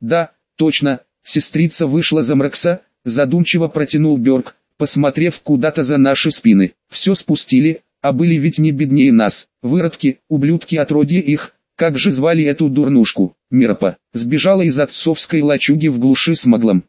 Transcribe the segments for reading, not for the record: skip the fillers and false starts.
Да, точно, сестрица вышла за Мракса, задумчиво протянул Бёрк, посмотрев куда-то за наши спины. Все спустили, а были ведь не беднее нас. Выродки, ублюдки отродье их, как же звали эту дурнушку? Мирпа. Сбежала из отцовской лачуги в глуши с Маглом.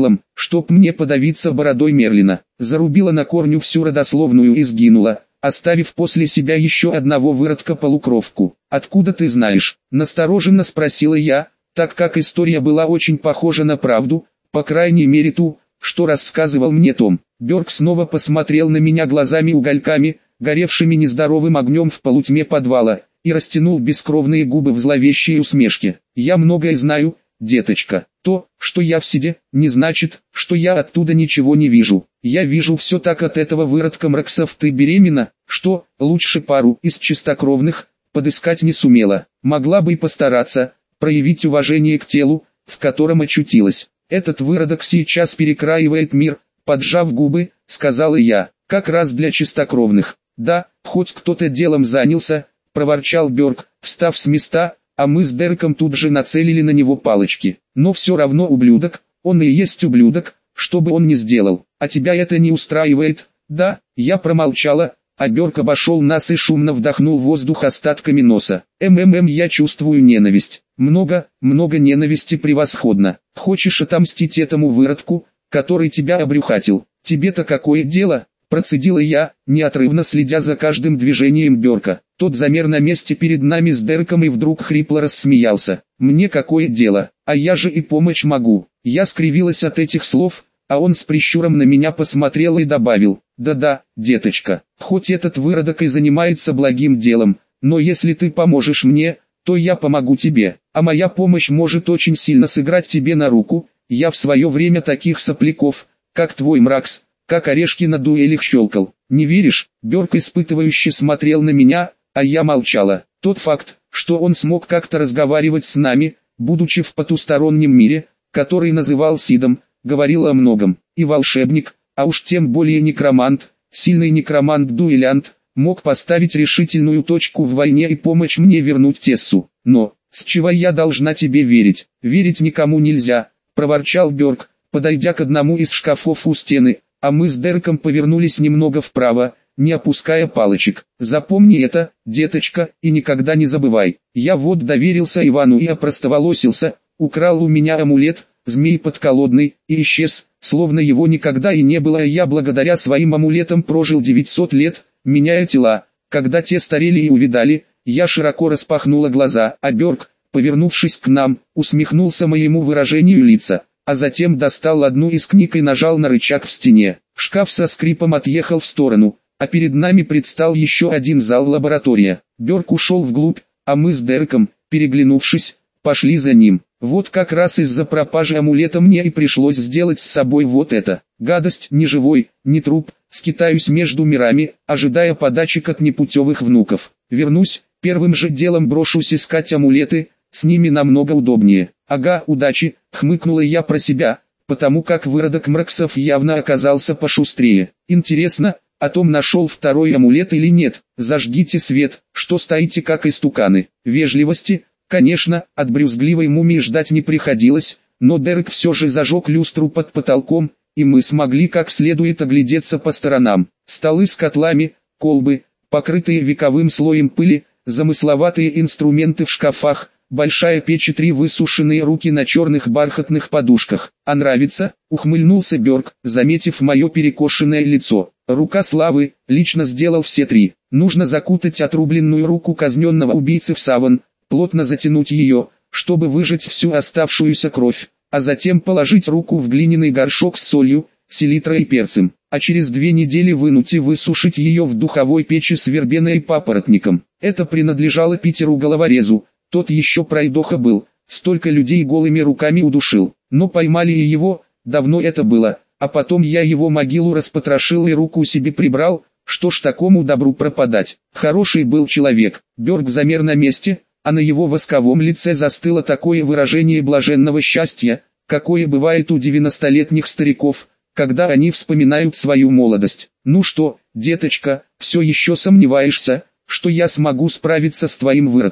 Чтоб мне подавиться бородой Мерлина. Зарубила на корню всю родословную и сгинула, оставив после себя еще одного выродка-полукровку. «Откуда ты знаешь?» – настороженно спросила я, так как история была очень похожа на правду, по крайней мере ту, что рассказывал мне Том. Бёрк снова посмотрел на меня глазами-угольками, горевшими нездоровым огнем в полутьме подвала, и растянул бескровные губы в зловещей усмешке. «Я многое знаю, деточка. То, что я в седе, не значит, что я оттуда ничего не вижу. Я вижу все так от этого выродка Мраксов. Ты беременна, что, лучше пару из чистокровных, подыскать не сумела. Могла бы и постараться, проявить уважение к телу, в котором очутилась. Этот выродок сейчас перекраивает мир», поджав губы, сказала я, «как раз для чистокровных». «Да, хоть кто-то делом занялся», проворчал Бёрк, встав с места, а мы с Дереком тут же нацелили на него палочки. «Но все равно ублюдок, он и есть ублюдок, что бы он ни сделал. А тебя это не устраивает?» «Да», я промолчала, а Бёрк обошел нас и шумно вдохнул воздух остатками носа. Я чувствую ненависть. Много ненависти, превосходно. Хочешь отомстить этому выродку, который тебя обрюхатил? Тебе-то какое дело?» Процедила я, неотрывно следя за каждым движением Бёрка. Тот замер на месте перед нами с Дереком и вдруг хрипло рассмеялся. «Мне какое дело, а я же и помочь могу». Я скривилась от этих слов, а он с прищуром на меня посмотрел и добавил: «Да-да, деточка, хоть этот выродок и занимается благим делом, но если ты поможешь мне, то я помогу тебе, а моя помощь может очень сильно сыграть тебе на руку. Я в свое время таких сопляков, как твой Мракс, как орешки на дуэлях щелкал. Не веришь?» Бёрк испытывающе смотрел на меня, а я молчала. Тот факт, что он смог как-то разговаривать с нами, будучи в потустороннем мире, который называл Сидом, говорил о многом. И волшебник, а уж тем более некромант, сильный некромант-дуэлянт, мог поставить решительную точку в войне и помочь мне вернуть Тессу. «Но, с чего я должна тебе верить?» «Верить никому нельзя», проворчал Бёрк, подойдя к одному из шкафов у стены, а мы с Дереком повернулись немного вправо, не опуская палочек. «Запомни это, деточка, и никогда не забывай. Я вот доверился Ивану и опростоволосился, украл у меня амулет, змей подколодный, и исчез, словно его никогда и не было, а я благодаря своим амулетам прожил 900 лет, меняя тела. Когда те старели и увядали, я широко распахнула глаза, а Бёрк, повернувшись к нам, усмехнулся моему выражению лица, а затем достал одну из книг и нажал на рычаг в стене. Шкаф со скрипом отъехал в сторону, а перед нами предстал еще один зал-лаборатория. Бёрк ушел вглубь, а мы с Дереком, переглянувшись, пошли за ним. Вот как раз из-за пропажи амулета мне и пришлось сделать с собой вот это. Гадость, не живой, не труп, скитаюсь между мирами, ожидая подачек от непутевых внуков. Вернусь, первым же делом брошусь искать амулеты, с ними намного удобнее. «Ага, удачи», хмыкнула я про себя, потому как выродок Мраксов явно оказался пошустрее. «Интересно, а Том нашел второй амулет или нет? Зажгите свет, что стоите как истуканы». Вежливости, конечно, от брюзгливой мумии ждать не приходилось, но Дерек все же зажег люстру под потолком, и мы смогли как следует оглядеться по сторонам. Столы с котлами, колбы, покрытые вековым слоем пыли, замысловатые инструменты в шкафах, большая печь и 3 высушенные руки на черных бархатных подушках. «А нравится?» — ухмыльнулся Бёрк, заметив мое перекошенное лицо. «Рука славы, лично сделал все 3. Нужно закутать отрубленную руку казненного убийцы в саван, плотно затянуть ее, чтобы выжать всю оставшуюся кровь, а затем положить руку в глиняный горшок с солью, селитрой и перцем, а через 2 недели вынуть и высушить ее в духовой печи с вербеной и папоротником. Это принадлежало Питеру головорезу, тот еще пройдоха был, столько людей голыми руками удушил, но поймали и его, давно это было, а потом я его могилу распотрошил и руку себе прибрал, что ж такому добру пропадать. Хороший был человек». Бёрк замер на месте, а на его восковом лице застыло такое выражение блаженного счастья, какое бывает у 90-летних стариков, когда они вспоминают свою молодость. «Ну что, деточка, все еще сомневаешься, что я смогу справиться с твоим выродком?»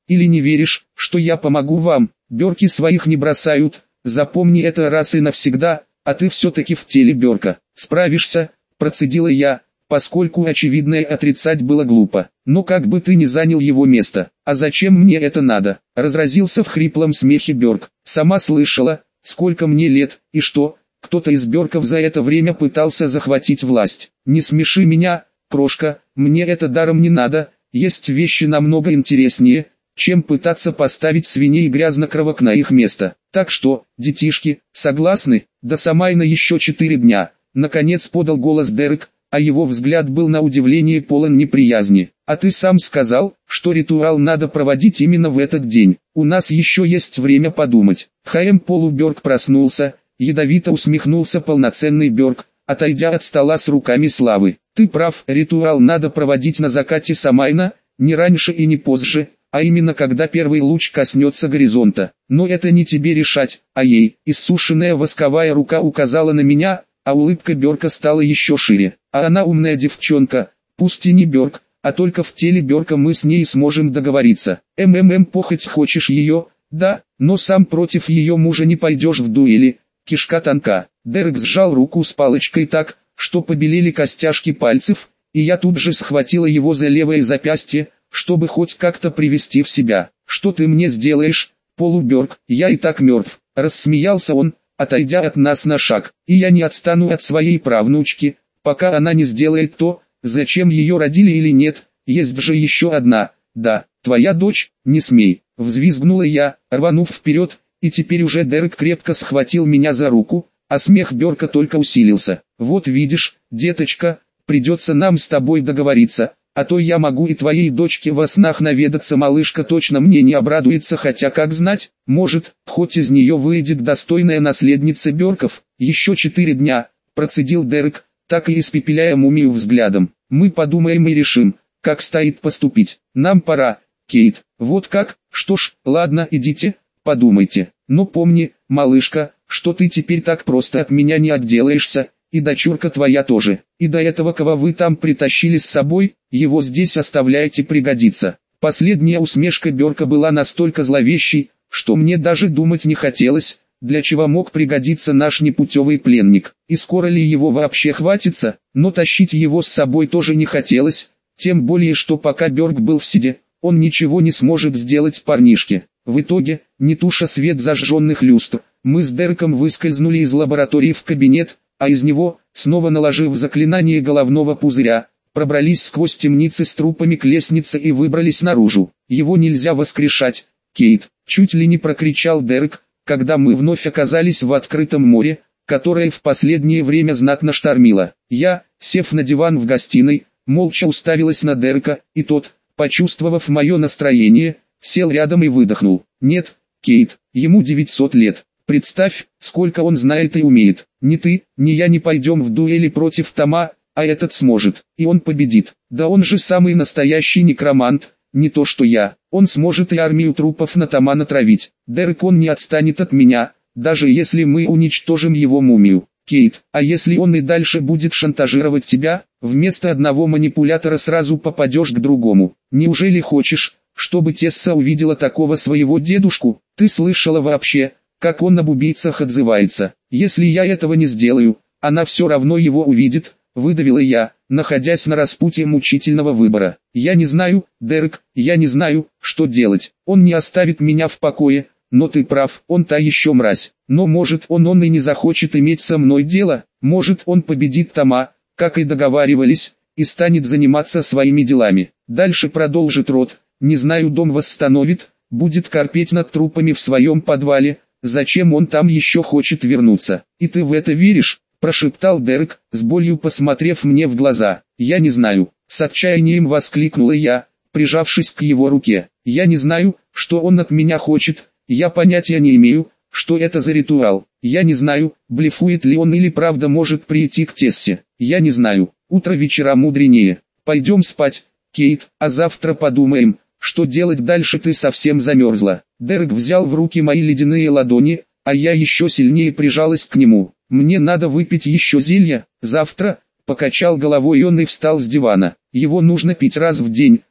Или не веришь, что я помогу вам? Бёрки своих не бросают, запомни это раз и навсегда, а ты все-таки в теле Бёрка. Справишься, процедила я, поскольку очевидное отрицать было глупо. Но как бы ты ни занял его место, а зачем мне это надо? Разразился в хриплом смехе Бёрк. Сама слышала, сколько мне лет, и что, кто-то из Бёрков за это время пытался захватить власть. Не смеши меня, крошка, мне это даром не надо, есть вещи намного интереснее, чем пытаться поставить свиней грязнокровок на их место. Так что, детишки, согласны? До Самайна еще 4 дня. Наконец подал голос Дерек, а его взгляд был на удивление полон неприязни. А ты сам сказал, что ритуал надо проводить именно в этот день. У нас еще есть время подумать. Полуберг проснулся, ядовито усмехнулся полноценный Бёрк, отойдя от стола с руками славы. Ты прав, ритуал надо проводить на закате Самайна, не раньше и не позже, а именно когда первый луч коснется горизонта. Но это не тебе решать, а ей. Иссушенная восковая рука указала на меня, а улыбка Бёрка стала еще шире. А она умная девчонка, пусть и не Бёрк, а только в теле Бёрка мы с ней сможем договориться. Похоть хочешь ее, да, но сам против ее мужа не пойдешь в дуэли, кишка тонка. Дерек сжал руку с палочкой так, что побелели костяшки пальцев, и я тут же схватила его за левое запястье, чтобы хоть как-то привести в себя. Что ты мне сделаешь, полуберг, я и так мертв, рассмеялся он, отойдя от нас на шаг, и я не отстану от своей правнучки, пока она не сделает то, зачем ее родили или нет, есть же еще одна, да, твоя дочь, не смей, взвизгнула я, рванув вперед, и теперь уже Дерек крепко схватил меня за руку, а смех Бёрка только усилился. Вот видишь, деточка, придется нам с тобой договориться, а то я могу и твоей дочке во снах наведаться, малышка точно мне не обрадуется, хотя как знать, может, хоть из нее выйдет достойная наследница Бёрков. Еще 4 дня, процедил Дерек, так и испепеляя мумию взглядом. Мы подумаем и решим, как стоит поступить. Нам пора, Кейт. Вот как? Что ж, ладно, идите, подумайте. Но помни, малышка, что ты теперь так просто от меня не отделаешься, и дочурка твоя тоже. И до этого кого вы там притащили с собой, его здесь оставляйте, пригодится. Последняя усмешка Бёрка была настолько зловещей, что мне даже думать не хотелось, для чего мог пригодиться наш непутевый пленник, и скоро ли его вообще хватится, но тащить его с собой тоже не хотелось, тем более что пока Бёрк был в седе, он ничего не сможет сделать парнишке. В итоге, не туша свет зажженных люстр, мы с Дереком выскользнули из лаборатории в кабинет, а из него, снова наложив заклинание головного пузыря, пробрались сквозь темницы с трупами к лестнице и выбрались наружу. Его нельзя воскрешать, Кейт, чуть ли не прокричал Дерек, когда мы вновь оказались в открытом море, которое в последнее время знатно штормило. Я, сев на диван в гостиной, молча уставилась на Дерека, и тот, почувствовав мое настроение, сел рядом и выдохнул. Нет, Кейт, ему 900 лет. Представь, сколько он знает и умеет. Ни ты, ни я не пойдем в дуэли против Тома, а этот сможет, и он победит. Да он же самый настоящий некромант, не то что я. Он сможет и армию трупов на Тома натравить. Дерек, он не отстанет от меня, даже если мы уничтожим его мумию. Кейт, а если он и дальше будет шантажировать тебя, вместо одного манипулятора сразу попадешь к другому. Неужели хочешь, чтобы Тесса увидела такого своего дедушку? Ты слышала вообще, как он об убийцах отзывается? Если я этого не сделаю, она все равно его увидит, выдавила я, находясь на распутье мучительного выбора. Я не знаю, Дерек, я не знаю, что делать. Он не оставит меня в покое, но ты прав, он та еще мразь. Но может он и не захочет иметь со мной дело, может он победит Тома, как и договаривались, и станет заниматься своими делами. Дальше продолжит род, не знаю, дом восстановит, будет корпеть над трупами в своем подвале. Зачем он там еще хочет вернуться? И ты в это веришь? Прошептал Дерек, с болью посмотрев мне в глаза. Я не знаю, с отчаянием воскликнула я, прижавшись к его руке. Я не знаю, что он от меня хочет, я понятия не имею, что это за ритуал. Я не знаю, блефует ли он или правда может прийти к Тессе. Я не знаю, утро вечера мудренее. Пойдем спать, Кейт, а завтра подумаем, что делать дальше. Ты совсем замерзла. Дерек взял в руки мои ледяные ладони, а я еще сильнее прижалась к нему. Мне надо выпить еще зелья, завтра, покачал головой он и встал с дивана. Его нужно пить раз в день,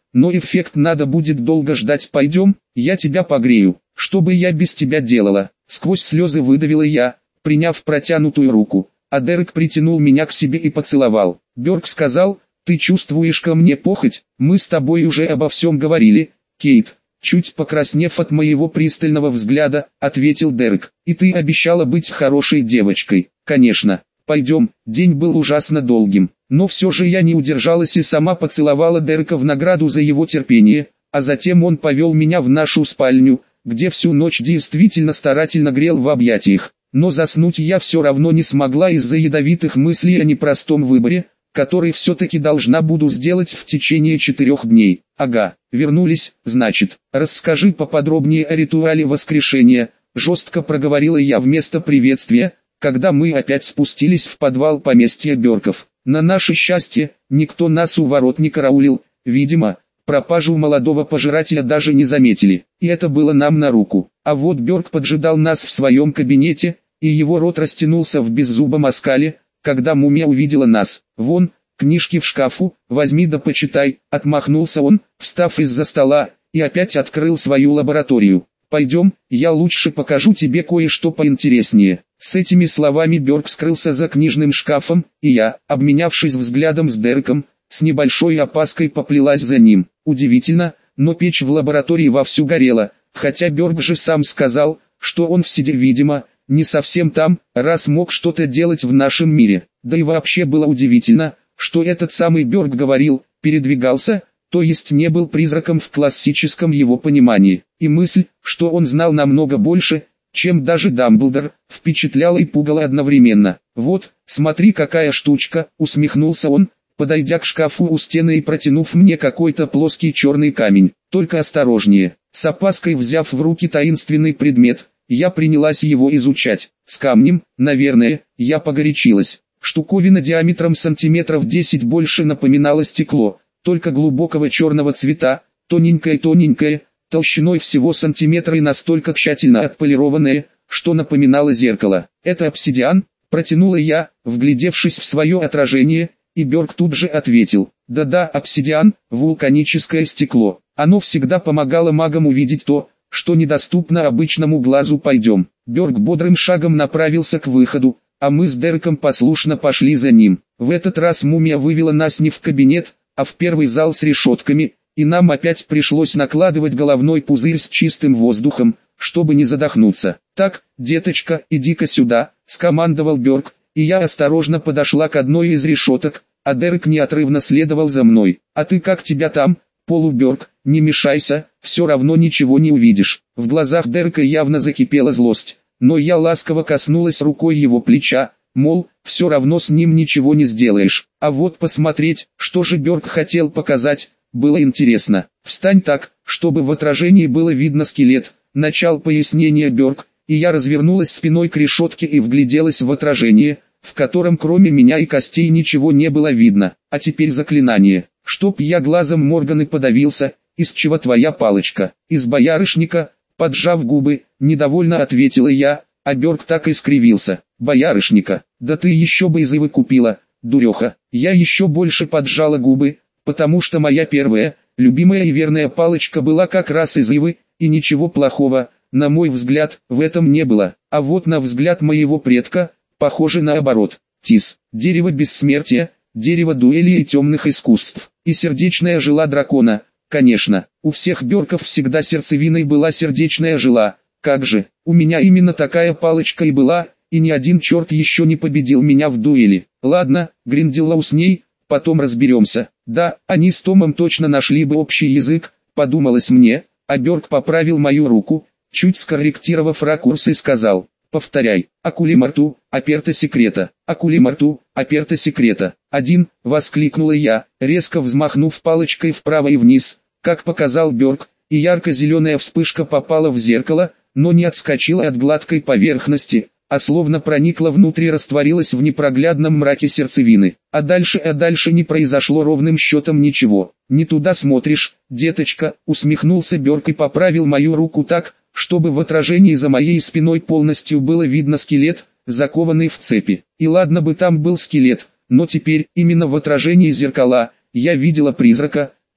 но эффект надо будет долго ждать. Пойдем, я тебя погрею. Что бы я без тебя делала? Сквозь слезы выдавила я, приняв протянутую руку, а Дерек притянул меня к себе и поцеловал. Бёрк сказал: «Ты чувствуешь ко мне похоть? Мы с тобой уже обо всем говорили, Кейт». Чуть покраснев от моего пристального взгляда, ответил Дерек. «И ты обещала быть хорошей девочкой». «Конечно. Пойдем». День был ужасно долгим, но все же я не удержалась и сама поцеловала Дерека в награду за его терпение, а затем он повел меня в нашу спальню, где всю ночь действительно старательно грел в объятиях. Но заснуть я все равно не смогла из-за ядовитых мыслей о непростом выборе, который все-таки должна буду сделать в течение 4 дней. Ага, вернулись, значит. Расскажи поподробнее о ритуале воскрешения, жестко проговорила я вместо приветствия, когда мы опять спустились в подвал поместья Бёрков. На наше счастье, никто нас у ворот не караулил, видимо, пропажу молодого пожирателя даже не заметили, и это было нам на руку. А вот Бёрк поджидал нас в своем кабинете, и его рот растянулся в беззубом оскале, когда мумия увидела нас. «Вон, книжки в шкафу, возьми да почитай», — отмахнулся он, встав из-за стола, и опять открыл свою лабораторию. «Пойдем, я лучше покажу тебе кое-что поинтереснее». С этими словами Бёрк скрылся за книжным шкафом, и я, обменявшись взглядом с Дереком, с небольшой опаской поплелась за ним. Удивительно, но печь в лаборатории вовсю горела, хотя Бёрк же сам сказал, что он в седе, видимо, не совсем там, раз мог что-то делать в нашем мире. Да и вообще было удивительно, что этот самый Бёрк говорил, передвигался, то есть не был призраком в классическом его понимании. И мысль, что он знал намного больше, чем даже Дамблдор, впечатляла и пугала одновременно. «Вот, смотри, какая штучка», — усмехнулся он, подойдя к шкафу у стены и протянув мне какой-то плоский черный камень. «Только осторожнее». С опаской взяв в руки таинственный предмет, я принялась его изучать. С камнем, наверное, я погорячилась. Штуковина диаметром сантиметров 10 больше напоминала стекло, только глубокого черного цвета, тоненькое-тоненькое, толщиной всего сантиметра и настолько тщательно отполированное, что напоминало зеркало. «Это обсидиан?» – протянула я, вглядевшись в свое отражение, и Бёрк тут же ответил: «Да-да, обсидиан, вулканическое стекло. Оно всегда помогало магам увидеть то, что недоступно обычному глазу. Пойдем». Бёрк бодрым шагом направился к выходу, а мы с Дереком послушно пошли за ним. В этот раз мумия вывела нас не в кабинет, а в первый зал с решетками, и нам опять пришлось накладывать головной пузырь с чистым воздухом, чтобы не задохнуться. «Так, деточка, иди-ка сюда», — скомандовал Бёрк, и я осторожно подошла к одной из решеток, а Дерек неотрывно следовал за мной. «А ты как тебя там, Полубёрк, не мешайся, все равно ничего не увидишь». В глазах Дерека явно закипела злость, но я ласково коснулась рукой его плеча, мол, все равно с ним ничего не сделаешь. А вот посмотреть, что же Бёрк хотел показать, было интересно. «Встань так, чтобы в отражении было видно скелет», — начал пояснение Бёрк, и я развернулась спиной к решетке и вгляделась в отражение, в котором кроме меня и костей ничего не было видно. «А теперь заклинание. Чтоб я глазом Морганы подавился, из чего твоя палочка?» «Из боярышника», — поджав губы, недовольно ответила я, а Бёрк так и скривился. «Боярышника? Да ты еще бы из ивы купила, дуреха». Я еще больше поджала губы, потому что моя первая, любимая и верная палочка была как раз из ивы, и ничего плохого, на мой взгляд, в этом не было. А вот на взгляд моего предка, похоже наоборот. Тис, дерево бессмертия, дерево дуэли и темных искусств, и сердечная жила дракона. Конечно, у всех Бёрков всегда сердцевиной была сердечная жила. Как же, у меня именно такая палочка и была, и ни один черт еще не победил меня в дуэли. Ладно, Гринделлоу с ней, потом разберемся. Да, они с Томом точно нашли бы общий язык, подумалось мне, а Бёрк поправил мою руку, чуть скорректировав ракурс и сказал: «Повторяй, акулимарту, аперта секрета, акулимарту, аперта секрета». «Один», — воскликнула я, резко взмахнув палочкой вправо и вниз, как показал Бёрк, и ярко-зеленая вспышка попала в зеркало, но не отскочила от гладкой поверхности, а словно проникла внутрь и растворилась в непроглядном мраке сердцевины. А дальше не произошло ровным счетом ничего. «Не туда смотришь, деточка», — усмехнулся Бёрк и поправил мою руку так, чтобы в отражении за моей спиной полностью было видно скелет, закованный в цепи. И ладно бы там был скелет, но теперь, именно в отражении зеркала, я видела призрака,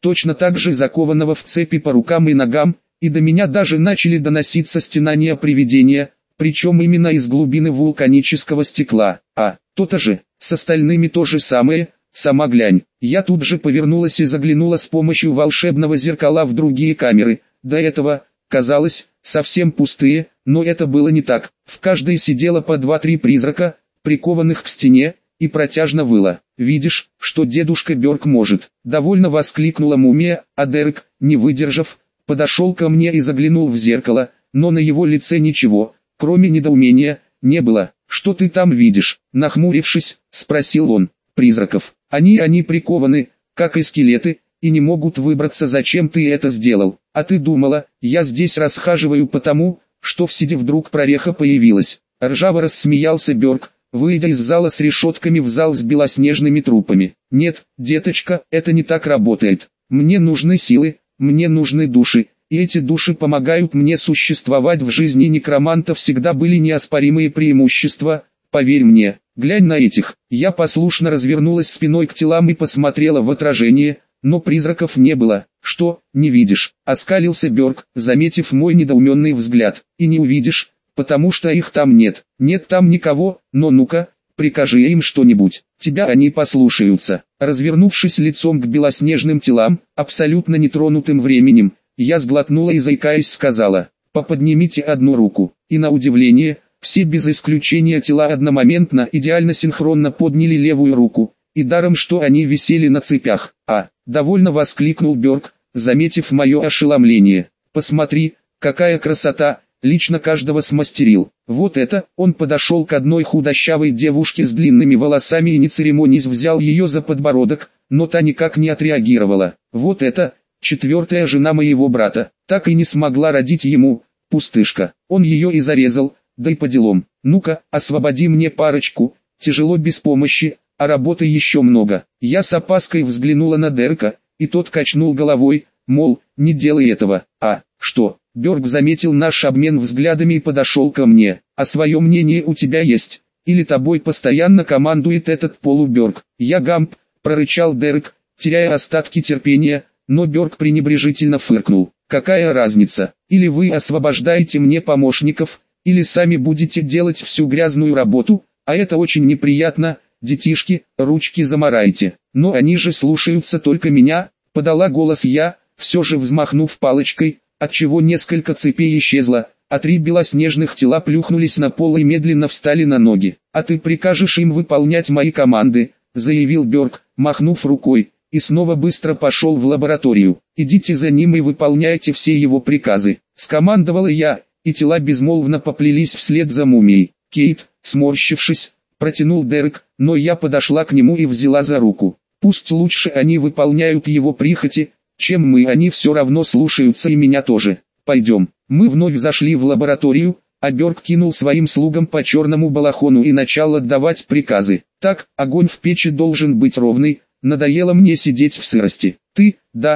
точно так же закованного в цепи по рукам и ногам, и до меня даже начали доноситься стенания привидения, причем именно из глубины вулканического стекла. А, то-то же, с остальными то же самое, сама глянь. Я тут же повернулась и заглянула с помощью волшебного зеркала в другие камеры. До этого, казалось, совсем пустые, но это было не так. В каждой сидело по 2-3 призрака, прикованных к стене, и протяжно выло. «Видишь, что дедушка Бёрк может?» — довольно воскликнула мумия, а Дерек, не выдержав, подошел ко мне и заглянул в зеркало, но на его лице ничего, кроме недоумения, не было. «Что ты там видишь?» — нахмурившись, спросил он. «Призраков. Они прикованы, как и скелеты, и не могут выбраться. Зачем ты это сделал? А ты думала, я здесь расхаживаю потому, что в сиде вдруг прореха появилась?» Ржаво рассмеялся Бёрк, выйдя из зала с решетками в зал с белоснежными трупами. «Нет, деточка, это не так работает. Мне нужны силы, мне нужны души, и эти души помогают мне существовать в жизни некроманта. Всегда были неоспоримые преимущества, поверь мне. Глянь на этих». Я послушно развернулась спиной к телам и посмотрела в отражение, но призраков не было. «Что, не видишь?» — оскалился Бёрк, заметив мой недоуменный взгляд. «И не увидишь, потому что их там нет. Нет там никого, но ну-ка, прикажи им что-нибудь, тебя они послушаются». Развернувшись лицом к белоснежным телам, абсолютно нетронутым временем, я сглотнула и заикаясь сказала: «Поподнимите одну руку». И на удивление, все без исключения тела одномоментно идеально синхронно подняли левую руку, и даром что они висели на цепях. «А!» — довольно воскликнул Бёрк, заметив мое ошеломление. «Посмотри, какая красота! Лично каждого смастерил. Вот это!» Он подошел к одной худощавой девушке с длинными волосами и не церемонясь взял ее за подбородок, но та никак не отреагировала. «Вот это, 4-я жена моего брата, так и не смогла родить ему, пустышка. Он ее и зарезал, да и по делам. Ну-ка, освободи мне парочку, тяжело без помощи, а работы еще много». Я с опаской взглянула на Дерека, и тот качнул головой, мол, не делай этого. «А, что?» Бёрк заметил наш обмен взглядами и подошел ко мне. «А свое мнение у тебя есть? Или тобой постоянно командует этот полубёрк?» «Я Гамп», прорычал Дерек, теряя остатки терпения, но Бёрк пренебрежительно фыркнул. «Какая разница? Или вы освобождаете мне помощников, или сами будете делать всю грязную работу, а это очень неприятно, детишки, ручки замарайте». «Но они же слушаются только меня», — подала голос я, все же взмахнув палочкой, отчего несколько цепей исчезло, а 3 белоснежных тела плюхнулись на пол и медленно встали на ноги. «А ты прикажешь им выполнять мои команды», — заявил Бёрк, махнув рукой, и снова быстро пошел в лабораторию. «Идите за ним и выполняйте все его приказы», — скомандовала я, и тела безмолвно поплелись вслед за мумией. «Кейт», сморщившись, протянул Дерек, но я подошла к нему и взяла за руку. «Пусть лучше они выполняют его прихоти, чем мы, они все равно слушаются и меня тоже. Пойдем». Мы вновь зашли в лабораторию, а Бёрк кинул своим слугам по черному балахону и начал отдавать приказы. «Так, огонь в печи должен быть ровный, надоело мне сидеть в сырости. Ты,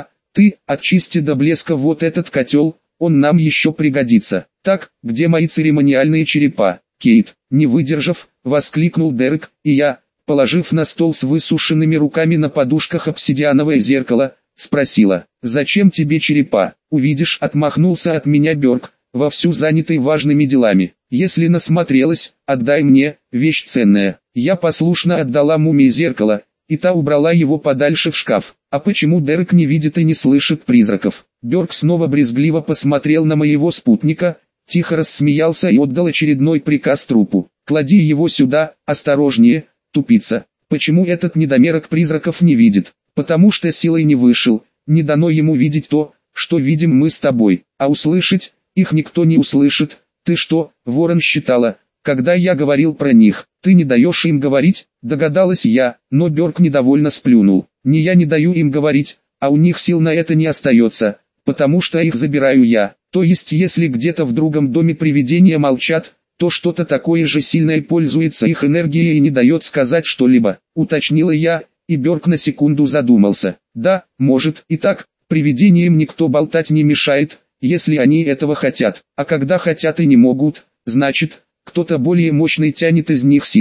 очисти до блеска вот этот котел, он нам еще пригодится. Так, где мои церемониальные черепа?» «Кейт», не выдержав, воскликнул Дерек, и я, положив на стол с высушенными руками на подушках обсидиановое зеркало, спросила: «Зачем тебе черепа?» «Увидишь», — отмахнулся от меня Бёрк, вовсю занятый важными делами. «Если насмотрелась, отдай мне, вещь ценная». Я послушно отдала мумии зеркало, и та убрала его подальше в шкаф. «А почему Дерек не видит и не слышит призраков?» Бёрк снова брезгливо посмотрел на моего спутника, тихо рассмеялся и отдал очередной приказ трупу. «Клади его сюда, осторожнее, тупица». «Почему этот недомерок призраков не видит?» «Потому что силой не вышел, не дано ему видеть то, что видим мы с тобой, а услышать, их никто не услышит». «Ты что, ворон, считала, когда я говорил про них, ты не даешь им говорить?» Догадалась я, но Бёрк недовольно сплюнул. «Не я не даю им говорить, а у них сил на это не остается, потому что их забираю я. То есть если где-то в другом доме привидения молчат, то что-то такое же сильное пользуется их энергией и не дает сказать что-либо», уточнила я. И Бёрк на секунду задумался. «Да, может и так, привидениям никто болтать не мешает, если они этого хотят, а когда хотят и не могут, значит, кто-то более мощный тянет из них силы.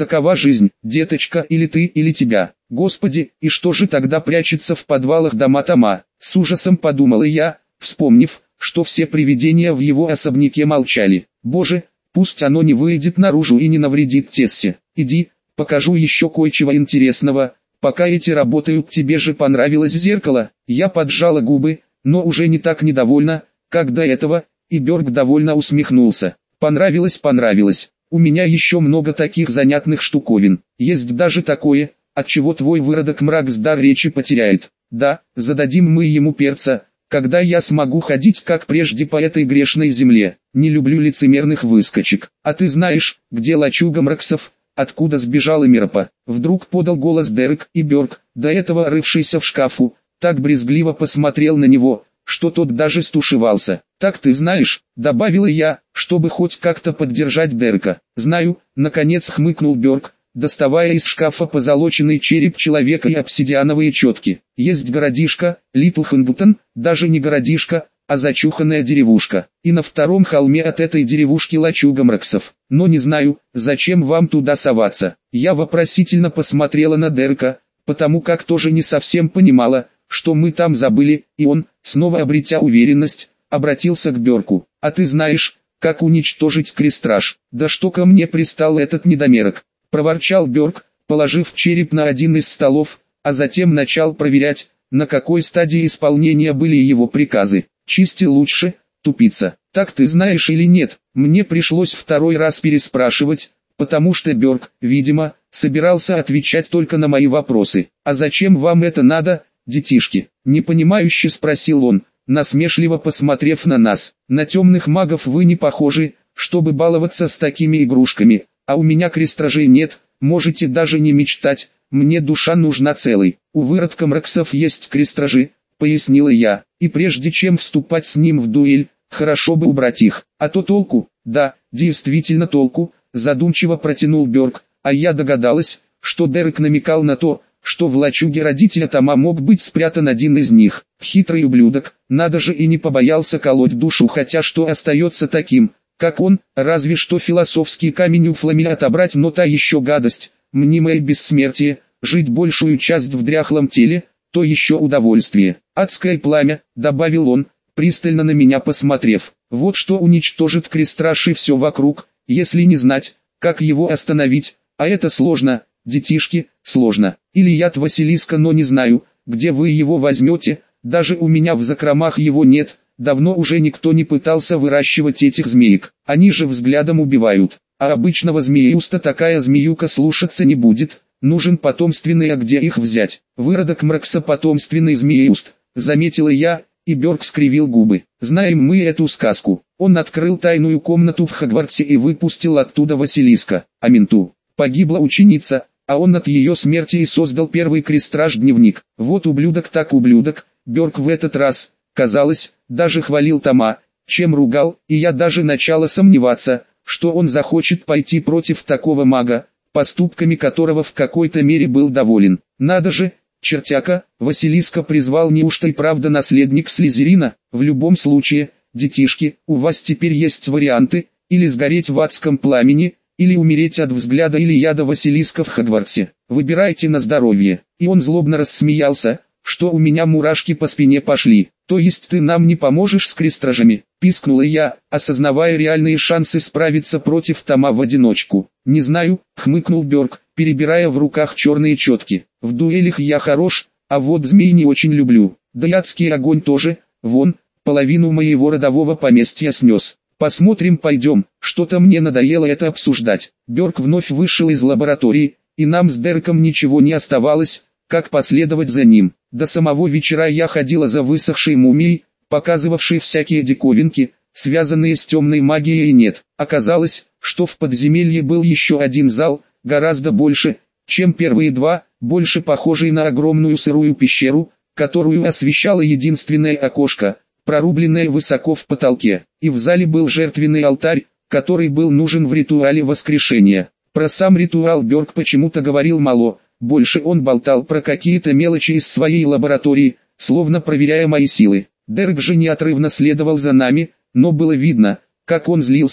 Такова жизнь, деточка, или ты, или тебя. Господи, и что же тогда прячется в подвалах дома Тома? С ужасом подумала я, вспомнив, что все привидения в его особняке молчали. Боже, пусть оно не выйдет наружу и не навредит Тессе. Иди, покажу еще кое-чего интересного. Пока эти работают, тебе же понравилось зеркало. Я поджала губы, но уже не так недовольна, как до этого, и Бёрк довольно усмехнулся. Понравилось, понравилось. У меня еще много таких занятных штуковин. Есть даже такое, от чего твой выродок Мракс дар речи потеряет. Да, зададим мы ему перца, когда я смогу ходить как прежде по этой грешной земле. Не люблю лицемерных выскочек. А ты знаешь, где лачуга Мраксов, откуда сбежала Миропа? Вдруг подал голос Дерек, и Бёрк, до этого рывшийся в шкафу, так брезгливо посмотрел на него, что тот даже стушевался. «Так ты знаешь», — добавила я, чтобы хоть как-то поддержать Дерека. «Знаю», — наконец хмыкнул Бёрк, доставая из шкафа позолоченный череп человека и обсидиановые четки. «Есть городишко, Литл Хэндлтон, даже не городишко, а зачуханная деревушка. И на втором холме от этой деревушки лачуга Мраксов. Но не знаю, зачем вам туда соваться». Я вопросительно посмотрела на Дерека, потому как тоже не совсем понимала, что мы там забыли, и он, снова обретя уверенность, обратился к Бёрку. «А ты знаешь, как уничтожить крестраж?» «Да что ко мне пристал этот недомерок?» — проворчал Бёрк, положив череп на один из столов, а затем начал проверять, на какой стадии исполнения были его приказы. «Чисти лучше, тупица». «Так ты знаешь или нет?» Мне пришлось второй раз переспрашивать, потому что Бёрк, видимо, собирался отвечать только на мои вопросы. «А зачем вам это надо, детишки?» — непонимающе спросил он, насмешливо посмотрев на нас. «На темных магов вы не похожи, чтобы баловаться с такими игрушками, а у меня крестражей нет, можете даже не мечтать, мне душа нужна целой. У выродка Мраксов есть крестражи», — пояснила я, «и прежде чем вступать с ним в дуэль, хорошо бы убрать их, а то толку». «Да, действительно толку», — задумчиво протянул Бёрк, а я догадалась, что Дерек намекал на то, что в лачуге родителя Тома мог быть спрятан один из них. Хитрый ублюдок, надо же, и не побоялся колоть душу, хотя что остается таким, как он, разве что философский камень у Фламеля отобрать, но та еще гадость, мнимое бессмертие, жить большую часть в дряхлом теле, то еще удовольствие. «Адское пламя», — добавил он, пристально на меня посмотрев, «вот что уничтожит крестраж и все вокруг, если не знать, как его остановить, а это сложно». «Детишки, сложно. Или яд Василиска, но не знаю, где вы его возьмете, даже у меня в закромах его нет, давно уже никто не пытался выращивать этих змеек, они же взглядом убивают, а обычного змееуста такая змеюка слушаться не будет, нужен потомственный, а где их взять?» «Выродок Мракса потомственный змееуст», заметила я, и Бёрк скривил губы. «Знаем мы эту сказку». Он открыл тайную комнату в Хогвартсе и выпустил оттуда Василиска, а Менту погибла ученица, а он от ее смерти и создал первый крестраж-дневник. Вот ублюдок так ублюдок. Бёрк в этот раз, казалось, даже хвалил Тома, чем ругал, и я даже начала сомневаться, что он захочет пойти против такого мага, поступками которого в какой-то мере был доволен. Надо же, чертяка, Василиска призвал, неужто и правда наследник Слизерина? В любом случае, детишки, у вас теперь есть варианты, или сгореть в адском пламени, или умереть от взгляда или яда Василиска в Хогвартсе. Выбирайте на здоровье». И он злобно рассмеялся, что у меня мурашки по спине пошли. «То есть ты нам не поможешь с крестражами?» — пискнула я, осознавая реальные шансы справиться против Тома в одиночку. «Не знаю», — хмыкнул Бёрк, перебирая в руках черные четки. «В дуэлях я хорош, а вот змей не очень люблю. Да и адский огонь тоже, вон, половину моего родового поместья снес. Посмотрим, пойдем, что-то мне надоело это обсуждать». Бёрк вновь вышел из лаборатории, и нам с Дереком ничего не оставалось, как последовать за ним. До самого вечера я ходила за высохшей мумией, показывавшей всякие диковинки, связанные с темной магией, и нет. Оказалось, что в подземелье был еще один зал, гораздо больше, чем первые два, больше похожий на огромную сырую пещеру, которую освещало единственное окошко, прорубленное высоко в потолке, и в зале был жертвенный алтарь, который был нужен в ритуале воскрешения. Про сам ритуал Бёрк почему-то говорил мало, больше он болтал про какие-то мелочи из своей лаборатории, словно проверяя мои силы. Дерек же неотрывно следовал за нами, но было видно, как он злился,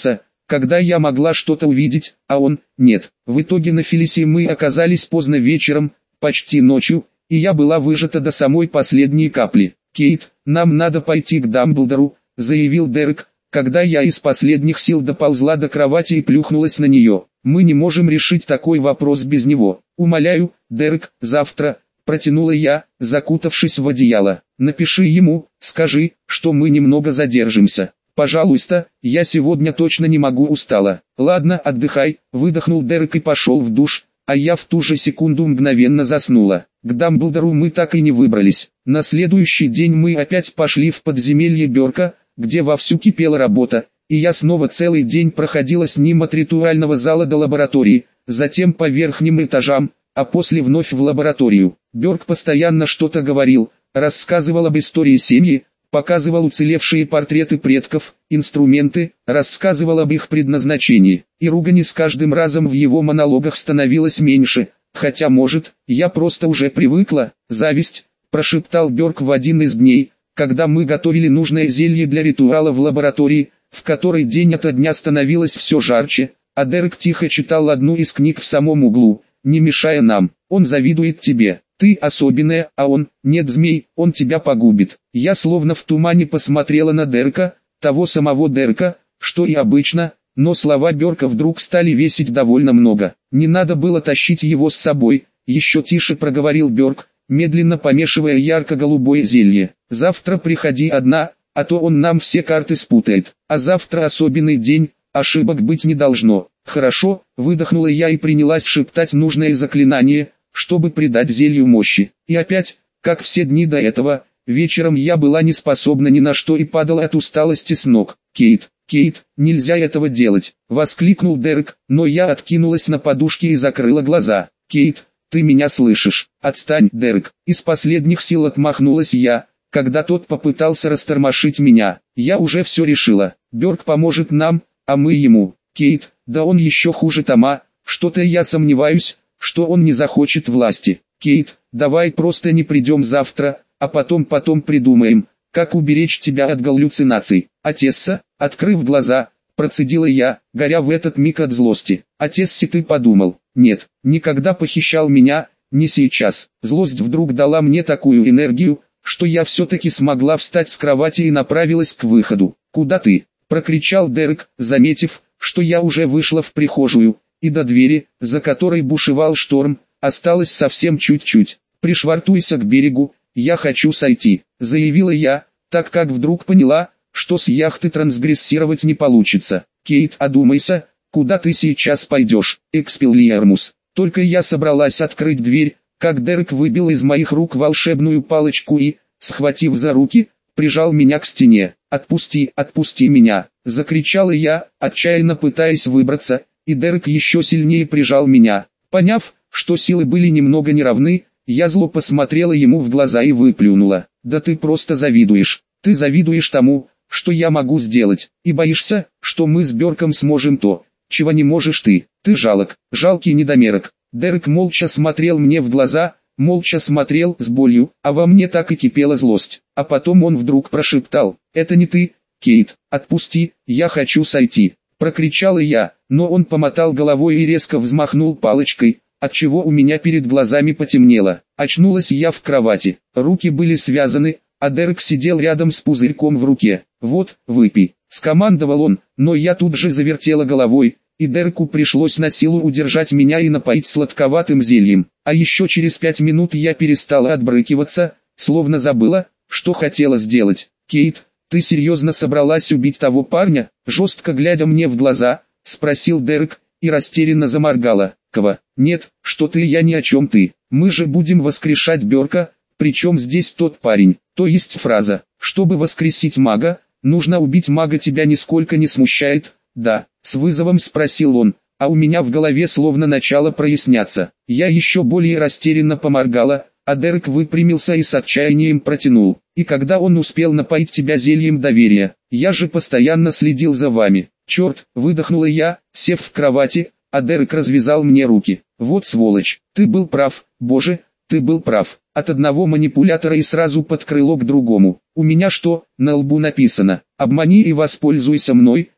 когда я могла что-то увидеть, а он – нет. В итоге на Фелисе мы оказались поздно вечером, почти ночью, и я была выжата до самой последней капли. «Кейт, нам надо пойти к Дамблдору», – заявил Дерек, когда я из последних сил доползла до кровати и плюхнулась на нее. «Мы не можем решить такой вопрос без него. Умоляю, Дерек, завтра», – протянула я, закутавшись в одеяло. «Напиши ему, скажи, что мы немного задержимся. Пожалуйста, я сегодня точно не могу, устала». «Ладно, отдыхай», – выдохнул Дерек и пошел в душ, а я в ту же секунду мгновенно заснула. К Дамблдору мы так и не выбрались. На следующий день мы опять пошли в подземелье Бёрка, где вовсю кипела работа, и я снова целый день проходила с ним от ритуального зала до лаборатории, затем по верхним этажам, а после вновь в лабораторию. Бёрк постоянно что-то говорил, рассказывал об истории семьи, показывал уцелевшие портреты предков, инструменты, рассказывал об их предназначении, и ругани с каждым разом в его монологах становилось меньше, хотя может, я просто уже привыкла. «Зависть», – прошептал Бёрк в один из дней, когда мы готовили нужное зелье для ритуала в лаборатории, в которой день ото дня становилось все жарче, а Дерек тихо читал одну из книг в самом углу, не мешая нам. «Он завидует тебе. Ты особенная, а он, нет, змей, он тебя погубит». Я словно в тумане посмотрела на Дерека, того самого Дерека, что и обычно, но слова Бёрка вдруг стали весить довольно много. «Не надо было тащить его с собой», еще тише проговорил Бёрк, медленно помешивая ярко-голубое зелье. «Завтра приходи одна, а то он нам все карты спутает. А завтра особенный день, ошибок быть не должно». «Хорошо», выдохнула я и принялась шептать нужное заклинание, чтобы придать зелью мощи. И опять, как все дни до этого, вечером я была не способна ни на что и падала от усталости с ног. «Кейт, Кейт, нельзя этого делать», воскликнул Дерек, но я откинулась на подушке и закрыла глаза. «Кейт, ты меня слышишь? Отстань, Дерек». Из последних сил отмахнулась я, когда тот попытался растормошить меня. «Я уже все решила. Бёрк поможет нам, а мы ему». «Кейт, да он еще хуже Тома, что-то я сомневаюсь, что он не захочет власти». «Кейт, давай просто не придем завтра, а потом придумаем, как уберечь тебя от галлюцинаций». «Отесса», открыв глаза, процедила я, горя в этот миг от злости. «О Тессе ты подумал?» «Нет, никогда похищал меня, не сейчас». Злость вдруг дала мне такую энергию, что я все-таки смогла встать с кровати и направилась к выходу. «Куда ты?» – прокричал Дерек, заметив, что я уже вышла в прихожую, и до двери, за которой бушевал шторм, осталось совсем чуть-чуть. «Пришвартуйся к берегу, я хочу сойти», – заявила я, так как вдруг поняла, что с яхты трансгрессировать не получится. «Кейт, одумайся, куда ты сейчас пойдешь, Экспеллиармус?» Только я собралась открыть дверь, как Дерек выбил из моих рук волшебную палочку и, схватив за руки, прижал меня к стене. «Отпусти, отпусти меня!» – закричала я, отчаянно пытаясь выбраться, и Дерек еще сильнее прижал меня. Поняв, что силы были немного неравны, я зло посмотрела ему в глаза и выплюнула. «Да ты просто завидуешь. Ты завидуешь тому, что я могу сделать, и боишься, что мы с Бёрком сможем то, чего не можешь ты. Ты жалок, жалкий недомерок». Дерек молча смотрел мне в глаза, молча смотрел с болью, а во мне так и кипела злость. А потом он вдруг прошептал: «Это не ты, Кейт, отпусти, я хочу сойти». Прокричала я, но он помотал головой и резко взмахнул палочкой, отчего у меня перед глазами потемнело. Очнулась я в кровати, руки были связаны, а Дерек сидел рядом с пузырьком в руке. «Вот, выпей», — скомандовал он, но я тут же завертела головой, и Дереку пришлось на силу удержать меня и напоить сладковатым зельем. А еще через 5 минут я перестала отбрыкиваться, словно забыла, что хотела сделать. «Кейт, ты серьезно собралась убить того парня?» Жестко глядя мне в глаза, спросил Дерек, и растерянно заморгала. «Кого? Нет, что ты, я ни о чем ты. Мы же будем воскрешать Бёрка, причем здесь тот парень». То есть фраза «чтобы воскресить мага, нужно убить мага» тебя нисколько не смущает? «Да», — с вызовом спросил он, а у меня в голове словно начало проясняться. Я еще более растерянно поморгала, а Дерек выпрямился и с отчаянием протянул: «И когда он успел напоить тебя зельем доверия? Я же постоянно следил за вами». «Черт», — выдохнула я, сев в кровати, а Дерек развязал мне руки. «Вот сволочь, ты был прав, боже, ты был прав». От одного манипулятора и сразу под крыло к другому. У меня что, на лбу написано: «Обмани и воспользуйся мной»?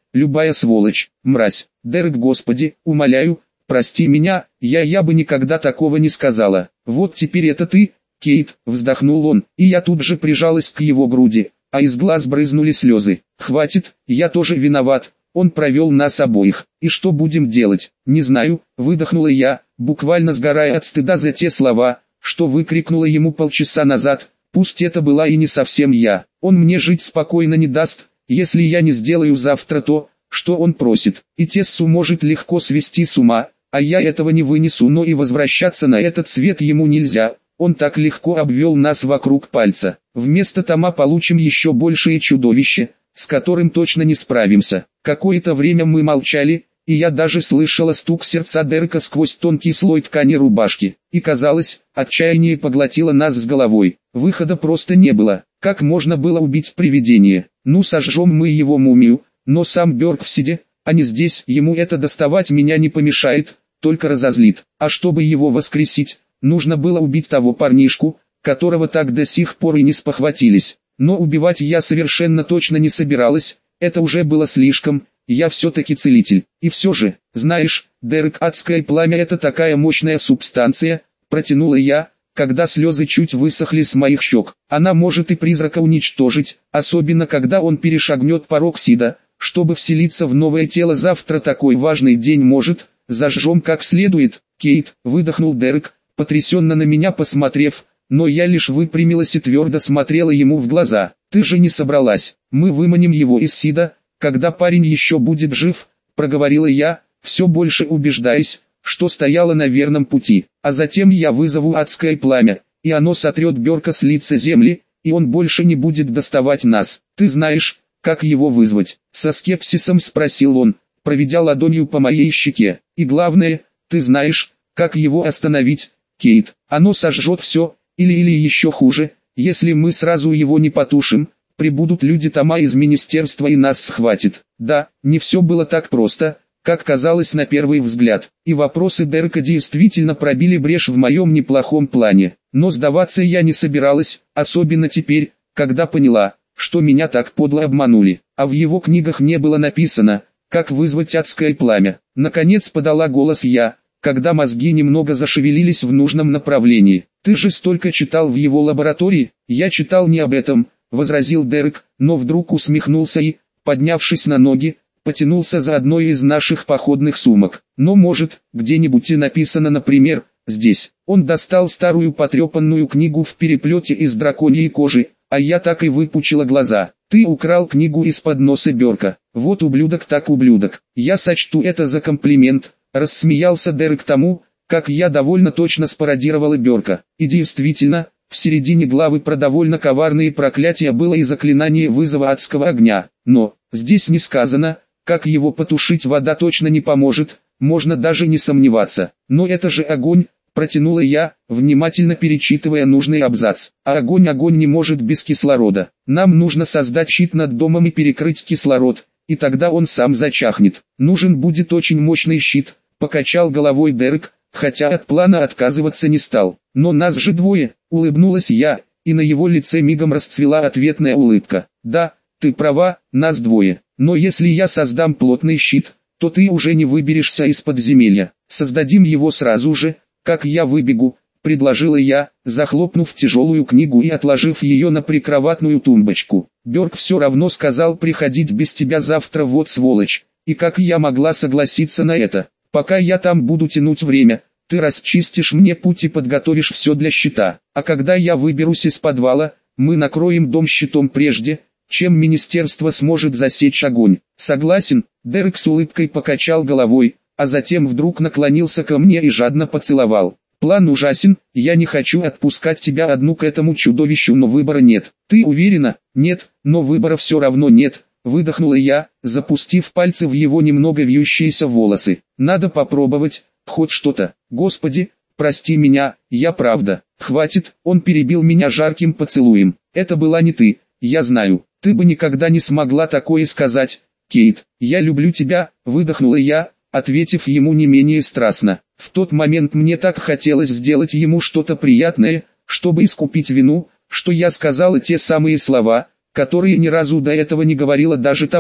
любая сволочь, мразь. Дерек, Господи, умоляю, прости меня, я бы никогда такого не сказала. Вот теперь это ты, Кейт, вздохнул он, и я тут же прижалась к его груди, а из глаз брызнули слезы. Хватит, я тоже виноват, он провел нас обоих. И что будем делать? Не знаю, выдохнула я, буквально сгорая от стыда за те слова, что выкрикнула ему полчаса назад. Пусть это была и не совсем я. Он мне жить спокойно не даст, если я не сделаю завтра то, что он просит. И Тессу может легко свести с ума, а я этого не вынесу, но и возвращаться на этот свет ему нельзя. Он так легко обвел нас вокруг пальца. Вместо Тома получим еще большее чудовище, с которым точно не справимся. Какое-то время мы молчали, и я даже слышала стук сердца Дерека сквозь тонкий слой ткани рубашки. И казалось, отчаяние поглотило нас с головой. Выхода просто не было. Как можно было убить привидение? Ну, сожжем мы его мумию, но сам Бёрк в Сиде, а не здесь, ему это доставать меня не помешает, только разозлит. А чтобы его воскресить, нужно было убить того парнишку, которого так до сих пор и не спохватились. Но убивать я совершенно точно не собиралась, это уже было слишком, я все-таки целитель. И все же, знаешь, Дерек, адское пламя — это такая мощная субстанция, протянула я, когда слезы чуть высохли с моих щек. Она может и призрака уничтожить, особенно когда он перешагнет порог Сида, чтобы вселиться в новое тело. Завтра такой важный день, может, зажжем как следует. Кейт, выдохнул Дерек, потрясенно на меня посмотрев, но я лишь выпрямилась и твердо смотрела ему в глаза. Ты же не собралась, мы выманим его из Сида, когда парень еще будет жив, проговорила я, все больше убеждаясь, что стояла на верном пути. А затем я вызову адское пламя, и оно сотрет Бёрка с лица земли, и он больше не будет доставать нас. Ты знаешь, как его вызвать? Со скепсисом спросил он, проведя ладонью по моей щеке. И главное, ты знаешь, как его остановить, Кейт? Оно сожжет все, или еще хуже, если мы сразу его не потушим, прибудут люди Тома из министерства и нас схватит. Да, не все было так просто, как казалось на первый взгляд, и вопросы Дерека действительно пробили брешь в моем неплохом плане. Но сдаваться я не собиралась, особенно теперь, когда поняла, что меня так подло обманули. А в его книгах не было написано, как вызвать адское пламя. Наконец подала голос я, когда мозги немного зашевелились в нужном направлении. Ты же столько читал в его лаборатории. Я читал не об этом, возразил Дерек, но вдруг усмехнулся и, поднявшись на ноги, потянулся за одной из наших походных сумок. Но может, где-нибудь и написано, например, здесь. Он достал старую потрепанную книгу в переплете из драконьей кожи, а я так и выпучила глаза. Ты украл книгу из-под носа Бёрка. Вот ублюдок так ублюдок. Я сочту это за комплимент, рассмеялся Дерек тому, как я довольно точно спародировала Бёрка. И действительно, в середине главы про довольно коварные проклятия было и заклинание вызова адского огня. Но, здесь не сказано, как его потушить. Вода точно не поможет, можно даже не сомневаться. Но это же огонь, протянула я, внимательно перечитывая нужный абзац. А огонь не может без кислорода. Нам нужно создать щит над домом и перекрыть кислород, и тогда он сам зачахнет. Нужен будет очень мощный щит, покачал головой Дерек, хотя от плана отказываться не стал. Но нас же двое, улыбнулась я, и на его лице мигом расцвела ответная улыбка. Да, ты права, нас двое, но если я создам плотный щит, то ты уже не выберешься из подземелья. Создадим его сразу же, как я выбегу, предложила я, захлопнув тяжелую книгу и отложив ее на прикроватную тумбочку. Бёрк все равно сказал приходить без тебя завтра, вот сволочь, и как я могла согласиться на это? Пока я там буду тянуть время, ты расчистишь мне путь и подготовишь все для щита. А когда я выберусь из подвала, мы накроем дом щитом прежде, чем министерство сможет засечь огонь. Согласен? Дерек с улыбкой покачал головой, а затем вдруг наклонился ко мне и жадно поцеловал. План ужасен, я не хочу отпускать тебя одну к этому чудовищу, но выбора нет. Ты уверена? Нет, но выбора все равно нет. Выдохнула я, запустив пальцы в его немного вьющиеся волосы. Надо попробовать, хоть что-то. Господи, прости меня, я правда. Хватит, он перебил меня жарким поцелуем. Это была не ты, я знаю. Ты бы никогда не смогла такое сказать, Кейт. Я люблю тебя, выдохнула я, ответив ему не менее страстно. В тот момент мне так хотелось сделать ему что-то приятное, чтобы искупить вину, что я сказала те самые слова, которые ни разу до этого не говорила даже тому,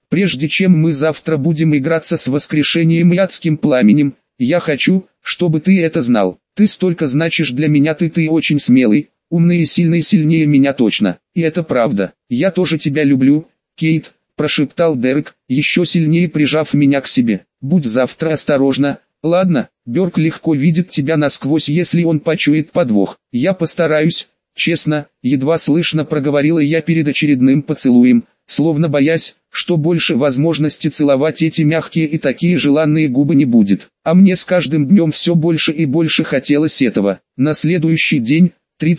Прежде чем мы завтра будем играться с воскрешением и адским пламенем, я хочу, чтобы ты это знал. Ты столько значишь для меня, ты очень смелый, умный и сильный, сильнее меня точно. И это правда. Я тоже тебя люблю, Кейт, прошептал Дерек, еще сильнее прижав меня к себе. Будь завтра осторожна. Ладно, Бёрк легко видит тебя насквозь, если он почует подвох. Я постараюсь, честно, едва слышно проговорила я перед очередным поцелуем, словно боясь, что больше возможности целовать эти мягкие и такие желанные губы не будет. А мне с каждым днем все больше и больше хотелось этого. На следующий день,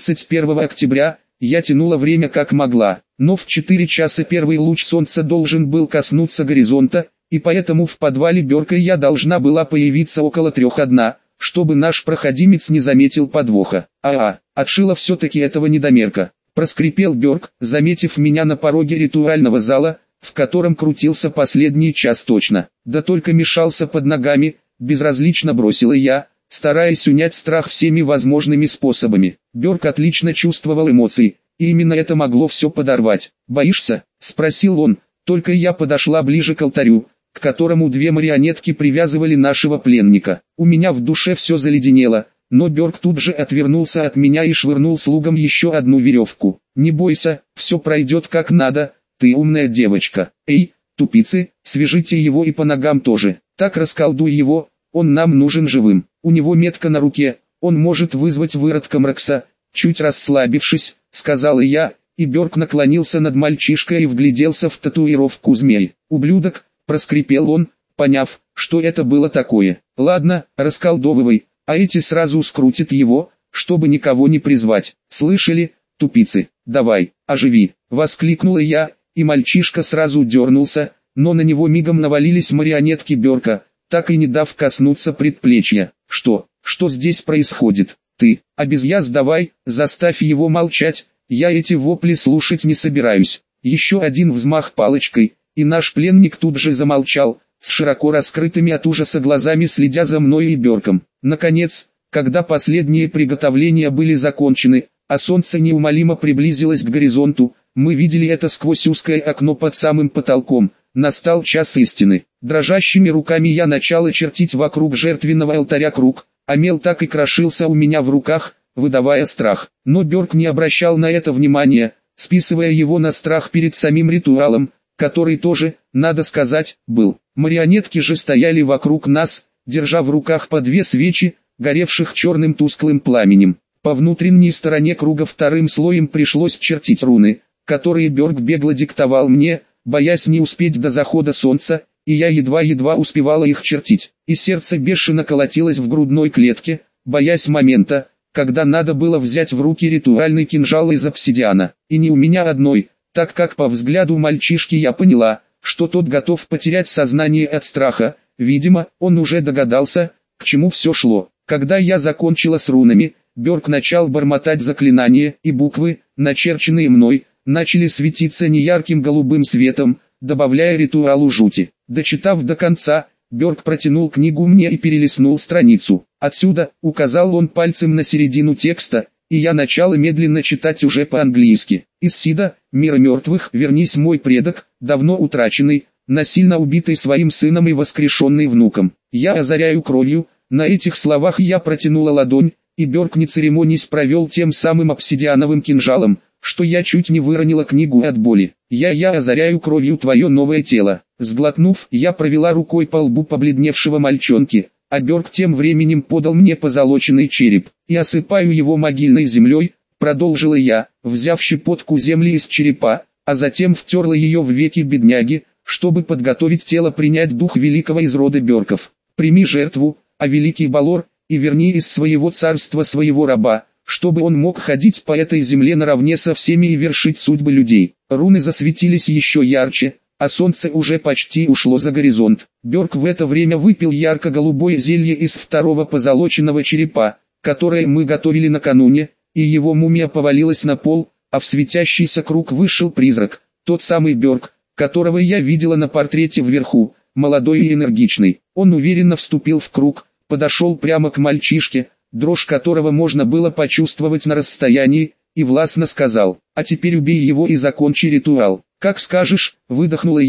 31 октября, я тянула время как могла, но в 4 часа первый луч солнца должен был коснуться горизонта, и поэтому в подвале Бёрка я должна была появиться около 3:01, чтобы наш проходимец не заметил подвоха. Отшила все-таки этого недомерка. Проскрипел Бёрк, заметив меня на пороге ритуального зала, в котором крутился последний час точно. Да только мешался под ногами, безразлично бросила я, стараясь унять страх всеми возможными способами. Бёрк отлично чувствовал эмоции, и именно это могло все подорвать. «Боишься?» – спросил он, только я подошла ближе к алтарю, к которому 2 марионетки привязывали нашего пленника. У меня в душе все заледенело, но Бёрк тут же отвернулся от меня и швырнул слугам еще одну веревку. «Не бойся, все пройдет как надо, ты умная девочка. Эй, тупицы, свяжите его и по ногам тоже. Так расколдуй его, он нам нужен живым. У него метка на руке, он может вызвать выродка Мракса». Чуть расслабившись, сказала я, и Бёрк наклонился над мальчишкой и вгляделся в татуировку змей. «Ублюдок», проскрипел он, поняв, что это было такое. «Ладно, расколдовывай, а эти сразу скрутят его, чтобы никого не призвать. Слышали, тупицы? Давай, оживи!» Воскликнула я, и мальчишка сразу дернулся, но на него мигом навалились марионетки Бёрка, так и не дав коснуться предплечья. «Что здесь происходит? Ты, обезьяс, давай, заставь его молчать, я эти вопли слушать не собираюсь». Еще один взмах палочкой, и наш пленник тут же замолчал, с широко раскрытыми от ужаса глазами следя за мной и Бёрком. Наконец, когда последние приготовления были закончены, а солнце неумолимо приблизилось к горизонту, мы видели это сквозь узкое окно под самым потолком. Настал час истины. Дрожащими руками я начал чертить вокруг жертвенного алтаря круг, а мел так и крошился у меня в руках, выдавая страх. Но Бёрк не обращал на это внимания, списывая его на страх перед самим ритуалом, который тоже, надо сказать, был. Марионетки же стояли вокруг нас, держа в руках по 2 свечи, горевших черным тусклым пламенем. По внутренней стороне круга вторым слоем пришлось чертить руны, которые Бёрк бегло диктовал мне, боясь не успеть до захода солнца, и я едва-едва успевала их чертить. И сердце бешено колотилось в грудной клетке, боясь момента, когда надо было взять в руки ритуальный кинжал из обсидиана. И не у меня одной, так как по взгляду мальчишки я поняла, что тот готов потерять сознание от страха. Видимо, он уже догадался, к чему все шло. Когда я закончила с рунами, Бёрк начал бормотать заклинания, и буквы, начерченные мной, начали светиться неярким голубым светом, добавляя ритуалу жути. Дочитав до конца, Бёрк протянул книгу мне и перелистнул страницу. «Отсюда», — указал он пальцем на середину текста, и я начала медленно читать уже по-английски. «Из Сида, мира мертвых, вернись, мой предок, давно утраченный, насильно убитый своим сыном и воскрешенный внуком. Я озаряю кровью». На этих словах я протянула ладонь, и Бёрк не церемонясь провел тем самым обсидиановым кинжалом, что я чуть не выронила книгу от боли. «Я озаряю кровью твое новое тело». Сглотнув, я провела рукой по лбу побледневшего мальчонки, а Бёрк тем временем подал мне позолоченный череп. «И осыпаю его могильной землей», продолжила я, взяв щепотку земли из черепа, а затем втерла ее в веки бедняги, чтобы подготовить тело принять дух великого из рода Бёрков. «Прими жертву, а великий Балор, и верни из своего царства своего раба, чтобы он мог ходить по этой земле наравне со всеми и вершить судьбы людей». Руны засветились еще ярче, а солнце уже почти ушло за горизонт. Бёрк в это время выпил ярко-голубое зелье из второго позолоченного черепа, которое мы готовили накануне, и его мумия повалилась на пол, а в светящийся круг вышел призрак, тот самый Бёрк, которого я видела на портрете вверху, молодой и энергичный. Он уверенно вступил в круг, подошел прямо к мальчишке, дрожь которого можно было почувствовать на расстоянии, и властно сказал: «А теперь убей его и закончи ритуал». «Как скажешь», — выдохнула я,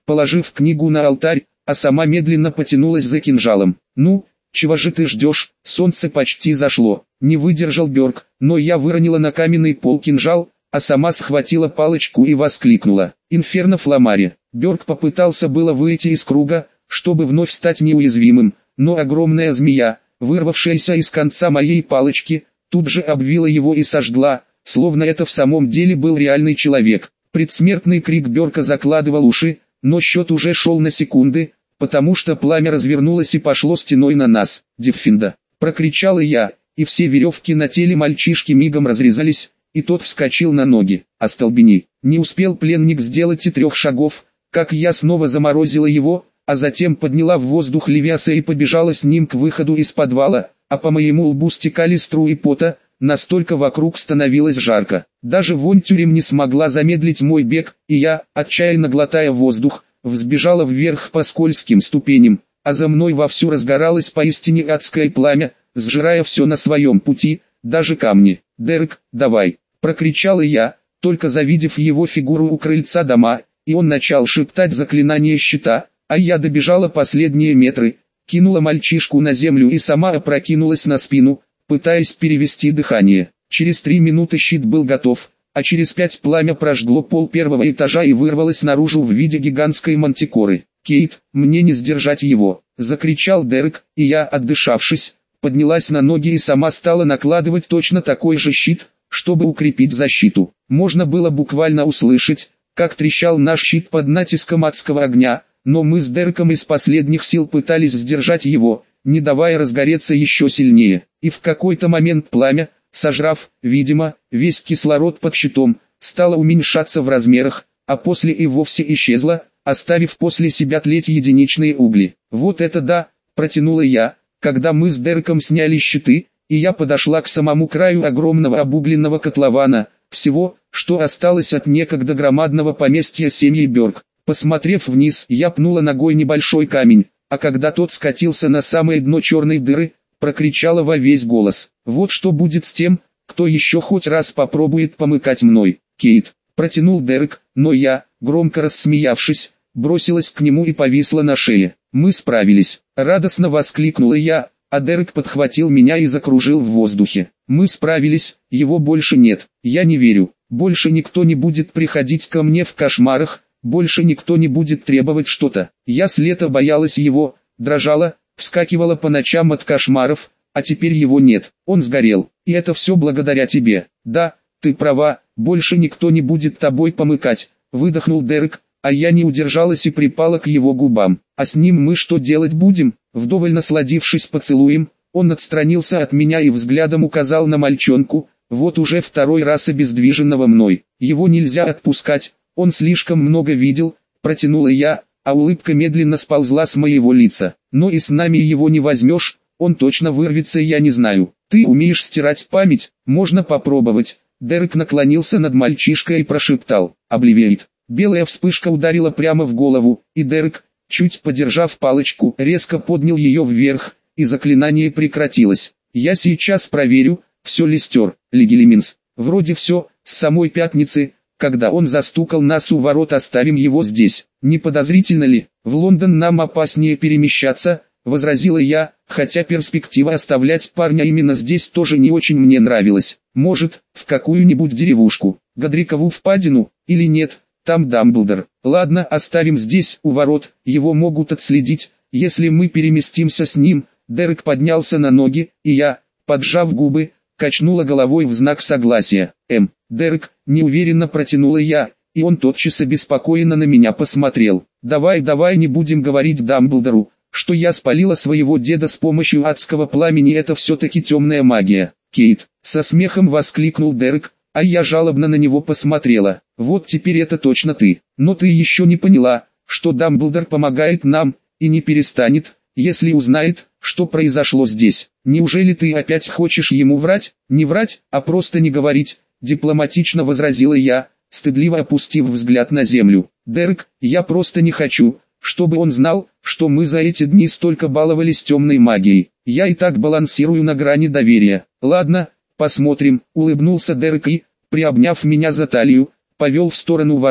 положив книгу на алтарь, а сама медленно потянулась за кинжалом. «Ну, чего же ты ждешь, солнце почти зашло», — не выдержал Бёрк, но я выронила на каменный пол кинжал, а сама схватила палочку и воскликнула: «Инферно Фламаре!». Бёрк попытался было выйти из круга, чтобы вновь стать неуязвимым, но огромная змея, вырвавшаяся из конца моей палочки, тут же обвила его и сожгла, словно это в самом деле был реальный человек. Предсмертный крик Бёрка закладывал уши, но счет уже шел на секунды, потому что пламя развернулось и пошло стеной на нас. «Деффинда!» — прокричала я, и все веревки на теле мальчишки мигом разрезались, и тот вскочил на ноги. «Остолбени!» Не успел пленник сделать и 3 шагов, как я снова заморозила его, а затем подняла в воздух Левиаса и побежала с ним к выходу из подвала, а по моему лбу стекали струи пота, настолько вокруг становилось жарко. Даже вонь тюрем не смогла замедлить мой бег, и я, отчаянно глотая воздух, взбежала вверх по скользким ступеням, а за мной вовсю разгоралось поистине адское пламя, сжирая все на своем пути, даже камни. «Дерек, давай!» — прокричала я, только завидев его фигуру у крыльца дома, и он начал шептать заклинание щита, а я добежала последние метры, кинула мальчишку на землю и сама опрокинулась на спину, пытаясь перевести дыхание. Через 3 минуты щит был готов, а через 5 пламя прожгло пол 1-го этажа и вырвалось наружу в виде гигантской мантикоры. «Кейт, мне не сдержать его!» — закричал Дерек, и я, отдышавшись, поднялась на ноги и сама стала накладывать точно такой же щит, чтобы укрепить защиту. Можно было буквально услышать, как трещал наш щит под натиском адского огня, но мы с Дереком из последних сил пытались сдержать его, не давая разгореться еще сильнее. И в какой-то момент пламя, сожрав, видимо, весь кислород под щитом, стало уменьшаться в размерах, а после и вовсе исчезло, оставив после себя тлеть единичные угли. «Вот это да!» — протянула я, когда мы с Дереком сняли щиты, и я подошла к самому краю огромного обугленного котлована, всего, что осталось от некогда громадного поместья семьи Бёрк. Посмотрев вниз, я пнула ногой небольшой камень, а когда тот скатился на самое дно черной дыры, прокричала во весь голос: «Вот что будет с тем, кто еще хоть раз попробует помыкать мной!» «Кейт!» — протянул Дерек, но я, громко рассмеявшись, бросилась к нему и повисла на шее. «Мы справились!» — радостно воскликнула я, а Дерек подхватил меня и закружил в воздухе. «Мы справились, его больше нет. Я не верю. Больше никто не будет приходить ко мне в кошмарах, больше никто не будет требовать что-то. Я с лета боялась его, дрожала, вскакивала по ночам от кошмаров, а теперь его нет. Он сгорел, и это все благодаря тебе». «Да, ты права, больше никто не будет тобой помыкать», — выдохнул Дерек, а я не удержалась и припала к его губам. «А с ним мы что делать будем?» Вдоволь насладившись поцелуем, он отстранился от меня и взглядом указал на мальчонку, вот уже 2-й раз обездвиженного мной. «Его нельзя отпускать, он слишком много видел», — протянула я, а улыбка медленно сползла с моего лица. «Но и с нами его не возьмешь, он точно вырвется, я не знаю. Ты умеешь стирать память, можно попробовать». Дерек наклонился над мальчишкой и прошептал: «Обливиет». Белая вспышка ударила прямо в голову, и Дерек, чуть подержав палочку, резко поднял ее вверх, и заклинание прекратилось. «Я сейчас проверю, все ли стер, Легилиминс. Вроде все, с самой пятницы, когда он застукал нас у ворот, оставим его здесь. Не подозрительно ли? В Лондон нам опаснее перемещаться», — возразила я, хотя перспектива оставлять парня именно здесь тоже не очень мне нравилась. «Может, в какую-нибудь деревушку, Годрикову впадину, или нет? Там Дамблдор. Ладно, оставим здесь, у ворот, его могут отследить, если мы переместимся с ним». Дерек поднялся на ноги, и я, поджав губы, качнула головой в знак согласия. Дерек», — неуверенно протянула я, и он тотчас обеспокоенно на меня посмотрел. «Давай не будем говорить Дамблдору, что я спалила своего деда с помощью адского пламени, это все-таки темная магия». «Кейт», — со смехом воскликнул Дерек, а я жалобно на него посмотрела. «Вот теперь это точно ты. Но ты еще не поняла, что Дамблдор помогает нам, и не перестанет, если узнает, что произошло здесь. Неужели ты опять хочешь ему врать?» «Не врать, а просто не говорить», — дипломатично возразила я, стыдливо опустив взгляд на землю. «Дерек, я просто не хочу, чтобы он знал, что мы за эти дни столько баловались темной магией. Я и так балансирую на грани доверия». «Ладно, посмотрим», — улыбнулся Дерек и, приобняв меня за талию, повел в сторону ворот,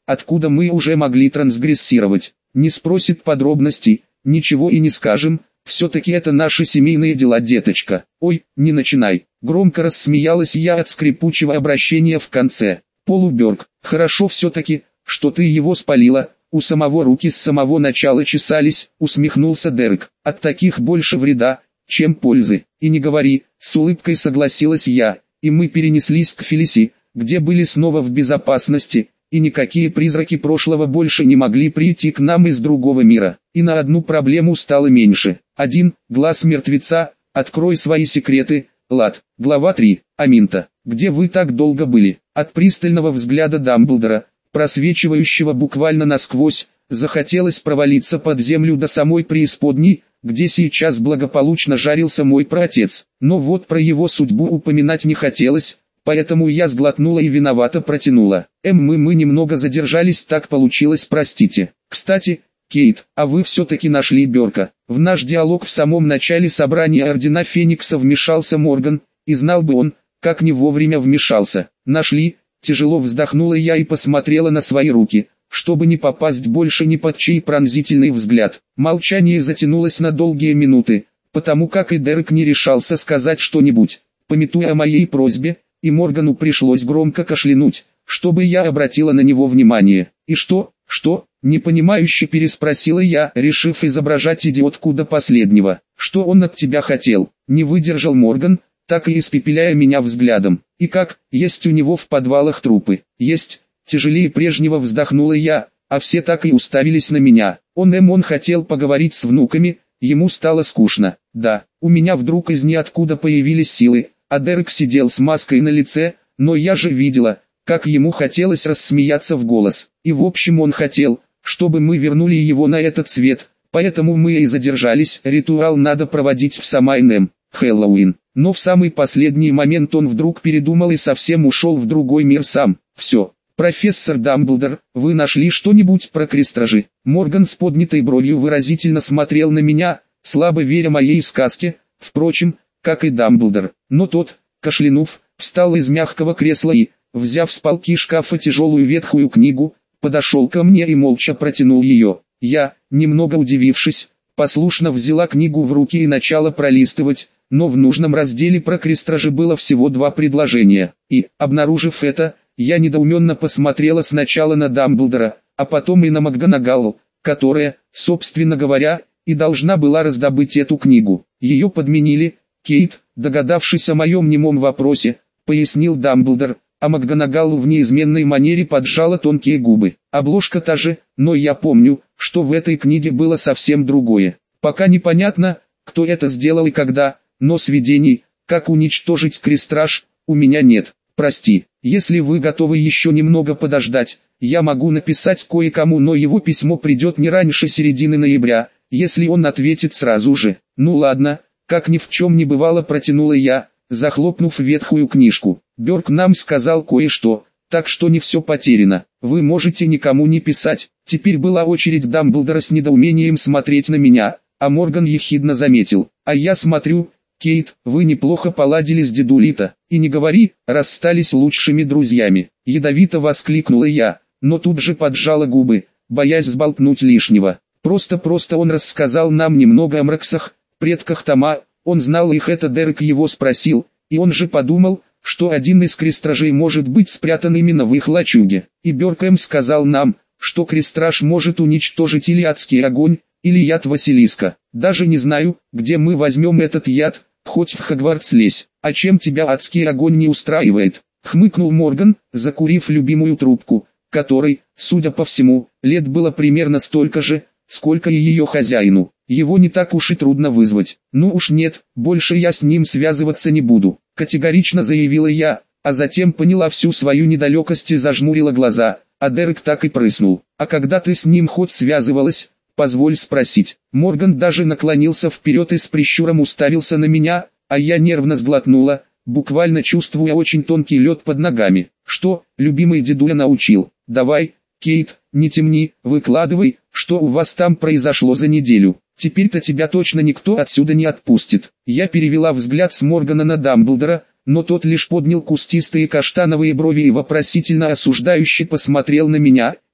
откуда мы уже могли трансгрессировать. Не спросит подробностей, ничего и не скажем, все-таки это наши семейные дела, деточка. Ой, не начинай. Громко рассмеялась я от скрипучего обращения в конце. Полуберг, хорошо все-таки, что ты его спалила, у самого руки с самого начала чесались, усмехнулся Дерек. От таких больше вреда, чем пользы. И не говори, с улыбкой согласилась я, и мы перенеслись к Фелиси, где были снова в безопасности, и никакие призраки прошлого больше не могли прийти к нам из другого мира. И на одну проблему стало меньше. 1. Глаз мертвеца, открой свои секреты, Лад. Глава 3. Аминта. Где вы так долго были? От пристального взгляда Дамблдора, просвечивающего буквально насквозь, захотелось провалиться под землю до самой преисподней, где сейчас благополучно жарился мой праотец. Но вот про его судьбу упоминать не хотелось, поэтому я сглотнула и виновато протянула. Мы немного задержались, так получилось, простите. Кстати, Кейт, а вы все-таки нашли Бёрка? В наш диалог в самом начале собрания Ордена Феникса вмешался Морган, и знал бы он, как не вовремя вмешался. Нашли, тяжело вздохнула я и посмотрела на свои руки, чтобы не попасть больше ни под чей пронзительный взгляд. Молчание затянулось на долгие минуты, потому как и Дерек не решался сказать что-нибудь, памятуя о моей просьбе, и Моргану пришлось громко кашлянуть, чтобы я обратила на него внимание. «И что?» Непонимающе переспросила я, решив изображать идиотку до последнего. «Что он от тебя хотел?» Не выдержал Морган, так и испепеляя меня взглядом. «И как, есть у него в подвалах трупы?» «Есть», тяжелее прежнего вздохнула я, а все так и уставились на меня. Он хотел поговорить с внуками, ему стало скучно. Да, у меня вдруг из ниоткуда появились силы, а Дерек сидел с маской на лице, но я же видела, как ему хотелось рассмеяться в голос. И в общем он хотел, чтобы мы вернули его на этот свет, поэтому мы и задержались. Ритуал надо проводить в Самайнем, Хэллоуин. Но в самый последний момент он вдруг передумал и совсем ушел в другой мир сам. Все. «Профессор Дамблдор, вы нашли что-нибудь про крестражи?» Морган с поднятой бровью выразительно смотрел на меня, слабо веря моей сказке, впрочем, как и Дамблдор. Но тот, кашлянув, встал из мягкого кресла и, взяв с полки шкафа тяжелую ветхую книгу, подошел ко мне и молча протянул ее. Я, немного удивившись, послушно взяла книгу в руки и начала пролистывать, но в нужном разделе про крестражи было всего 2 предложения. И, обнаружив это, я недоуменно посмотрела сначала на Дамблдора, а потом и на МакГонагалл, которая, собственно говоря, и должна была раздобыть эту книгу. Ее подменили. Кейт, догадавшись о моем немом вопросе, пояснил Дамблдор, а МакГонагалл в неизменной манере поджала тонкие губы. Обложка та же, но я помню, что в этой книге было совсем другое. Пока непонятно, кто это сделал и когда, но сведений, как уничтожить крестраж, у меня нет. Прости, если вы готовы еще немного подождать, я могу написать кое-кому, но его письмо придет не раньше середины ноября, если он ответит сразу же. Ну ладно, как ни в чем не бывало, протянула я, захлопнув ветхую книжку. Бёрк нам сказал кое-что, так что не все потеряно. Вы можете никому не писать. Теперь была очередь Дамблдора с недоумением смотреть на меня, а Морган ехидно заметил. А я смотрю, Кейт, вы неплохо поладили с дедулито. И не говори, расстались лучшими друзьями. Ядовито воскликнула я, но тут же поджала губы, боясь сболтнуть лишнего. Просто он рассказал нам немного о Мраксах, предках Тома. Он знал их, это Дерек его спросил, и он же подумал, что один из крестражей может быть спрятан именно в их лачуге. И Бёрк сказал нам, что крестраж может уничтожить или адский огонь, или яд Василиска. Даже не знаю, где мы возьмем этот яд, хоть в Хогвартс лезь. А чем тебя адский огонь не устраивает? Хмыкнул Морган, закурив любимую трубку, которой, судя по всему, лет было примерно столько же, сколько и ее хозяину. Его не так уж и трудно вызвать. Ну уж нет, больше я с ним связываться не буду, категорично заявила я, а затем поняла всю свою недалекость и зажмурила глаза, а Дерек так и прыснул. А когда ты с ним хоть связывалась, позволь спросить. Морган даже наклонился вперед и с прищуром уставился на меня, а я нервно сглотнула, буквально чувствуя очень тонкий лед под ногами. Что, любимый дедуля научил? Давай, Кейт, не темни, выкладывай, что у вас там произошло за неделю. Теперь-то тебя точно никто отсюда не отпустит. Я перевела взгляд с Моргана на Дамблдора, но тот лишь поднял кустистые каштановые брови и вопросительно осуждающе посмотрел на меня,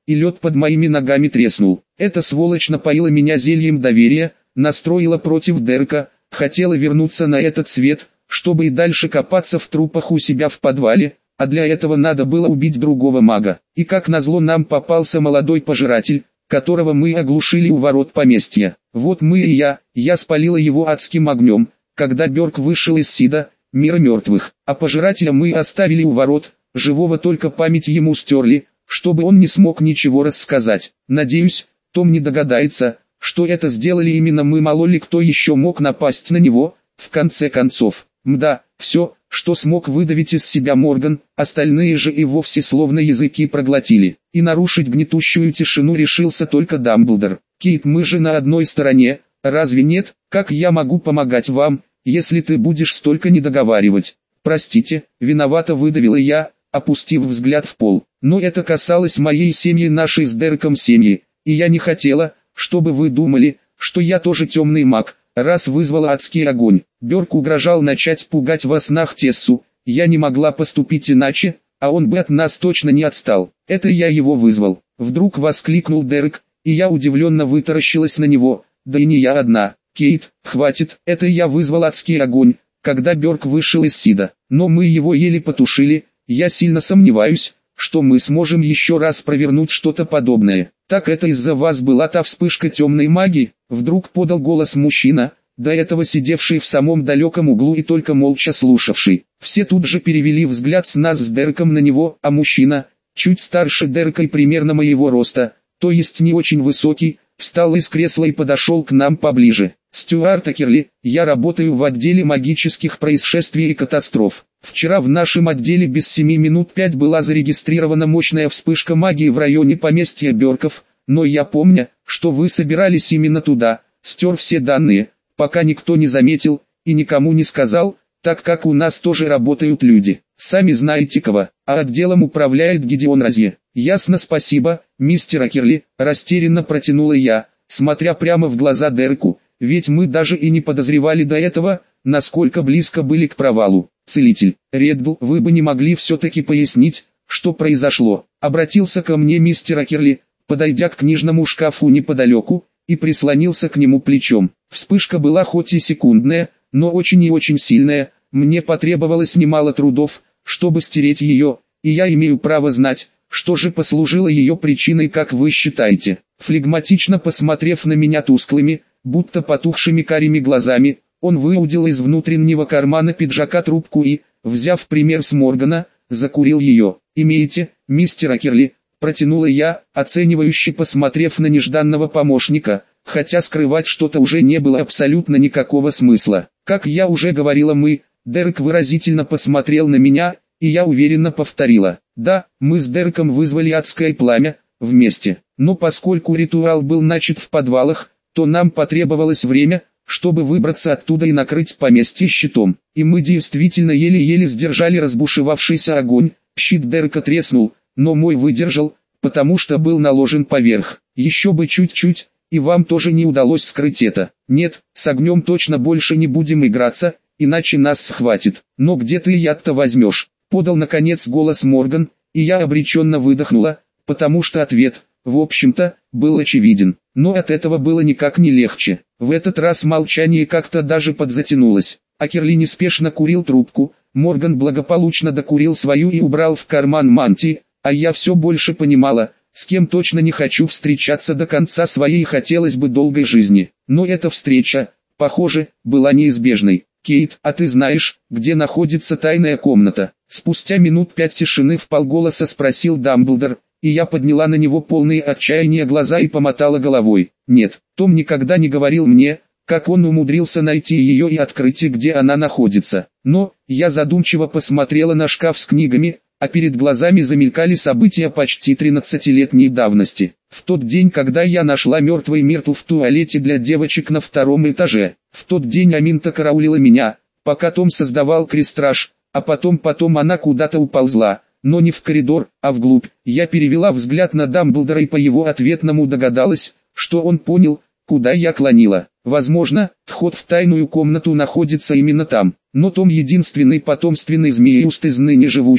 и лед под моими ногами треснул. Эта сволочь напоила меня зельем доверия, настроила против Дерека, хотела вернуться на этот свет, чтобы и дальше копаться в трупах у себя в подвале, а для этого надо было убить другого мага. И как назло нам попался молодой пожиратель, которого мы оглушили у ворот поместья. Вот мы и я спалила его адским огнем, когда Бёрк вышел из Сида, мира мертвых, а пожирателя мы оставили у ворот, живого только память ему стерли, чтобы он не смог ничего рассказать. Надеюсь, Том не догадается, что это сделали именно мы, мало ли кто еще мог напасть на него. В конце концов, мда, все, что смог выдавить из себя Морган, остальные же и вовсе словно языки проглотили. И нарушить гнетущую тишину решился только Дамблдор. «Кейт, мы же на одной стороне, разве нет? Как я могу помогать вам, если ты будешь столько не договаривать?» «Простите, виновато выдавила я, опустив взгляд в пол. Но это касалось моей семьи, нашей с Дереком семьи, и я не хотела, чтобы вы думали, что я тоже темный маг, раз вызвала адский огонь. Бёрк угрожал начать пугать во снах Тессу, я не могла поступить иначе, а он бы от нас точно не отстал. Это я его вызвал». Вдруг воскликнул Дерек, и я удивленно вытаращилась на него. «Да и не я одна. Кейт, хватит, это я вызвал адский огонь, когда Бёрк вышел из Сида, но мы его еле потушили. Я сильно сомневаюсь, что мы сможем еще раз провернуть что-то подобное». «Так это из-за вас была та вспышка темной магии?» Вдруг подал голос мужчина, до этого сидевший в самом далеком углу и только молча слушавший. Все тут же перевели взгляд с нас с Дереком на него, а мужчина, чуть старше Дерека и примерно моего роста, то есть не очень высокий, встал из кресла и подошел к нам поближе. «Стюарт Акерли, я работаю в отделе магических происшествий и катастроф. Вчера в нашем отделе без 7 минут 5 была зарегистрирована мощная вспышка магии в районе поместья Бёрков, но я помню, что вы собирались именно туда, стер все данные, пока никто не заметил и никому не сказал, так как у нас тоже работают люди, сами знаете кого, а отделом управляет Гидеон Розье». «Ясно, спасибо, мистер Акерли», растерянно протянула я, смотря прямо в глаза Дереку, ведь мы даже и не подозревали до этого, насколько близко были к провалу. «Целитель, Реддл, вы бы не могли все-таки пояснить, что произошло?» Обратился ко мне мистер Акерли, подойдя к книжному шкафу неподалеку, и прислонился к нему плечом. Вспышка была хоть и секундная, но очень и очень сильная, мне потребовалось немало трудов, чтобы стереть ее, и я имею право знать, что же послужило ее причиной, как вы считаете. Флегматично посмотрев на меня тусклыми, будто потухшими карими глазами, он выудил из внутреннего кармана пиджака трубку и, взяв пример с Моргана, закурил ее. «Имеете, мистер Акерли?» Протянула я, оценивающе посмотрев на нежданного помощника, хотя скрывать что-то уже не было абсолютно никакого смысла. Как я уже говорила Дерек выразительно посмотрел на меня, и я уверенно повторила. «Да, мы с Дереком вызвали адское пламя, вместе, но поскольку ритуал был начат в подвалах, то нам потребовалось время, чтобы выбраться оттуда и накрыть поместье щитом. И мы действительно еле-еле сдержали разбушевавшийся огонь, щит Дерека треснул, но мой выдержал, потому что был наложен поверх. Еще бы чуть-чуть, и вам тоже не удалось скрыть это. Нет, с огнем точно больше не будем играться, иначе нас схватит. Но где ты яд-то возьмешь?» Подал наконец голос Морган, и я обреченно выдохнула, потому что ответ, в общем-то, был очевиден. Но от этого было никак не легче. В этот раз молчание как-то даже подзатянулось. Акерли неспешно курил трубку, Морган благополучно докурил свою и убрал в карман мантии, а я все больше понимала, с кем точно не хочу встречаться до конца своей и хотелось бы долгой жизни. Но эта встреча, похоже, была неизбежной. «Кейт, а ты знаешь, где находится тайная комната?» Спустя минут 5 тишины вполголоса спросил Дамблдор, и я подняла на него полные отчаяния глаза и помотала головой. «Нет, Том никогда не говорил мне, как он умудрился найти ее и открыть, где она находится. Но, я задумчиво посмотрела на шкаф с книгами, а перед глазами замелькали события почти 13-летней давности. В тот день, когда я нашла мертвый Миртл в туалете для девочек на 2-м этаже. В тот день Аминта караулила меня, пока Том создавал крестраж, а потом она куда-то уползла, но не в коридор, а вглубь. Я перевела взгляд на Дамблдора и по его ответному догадалась, что он понял, куда я клонила. Возможно, вход в тайную комнату находится именно там, но Том единственный потомственный змееуст из ныне живущих,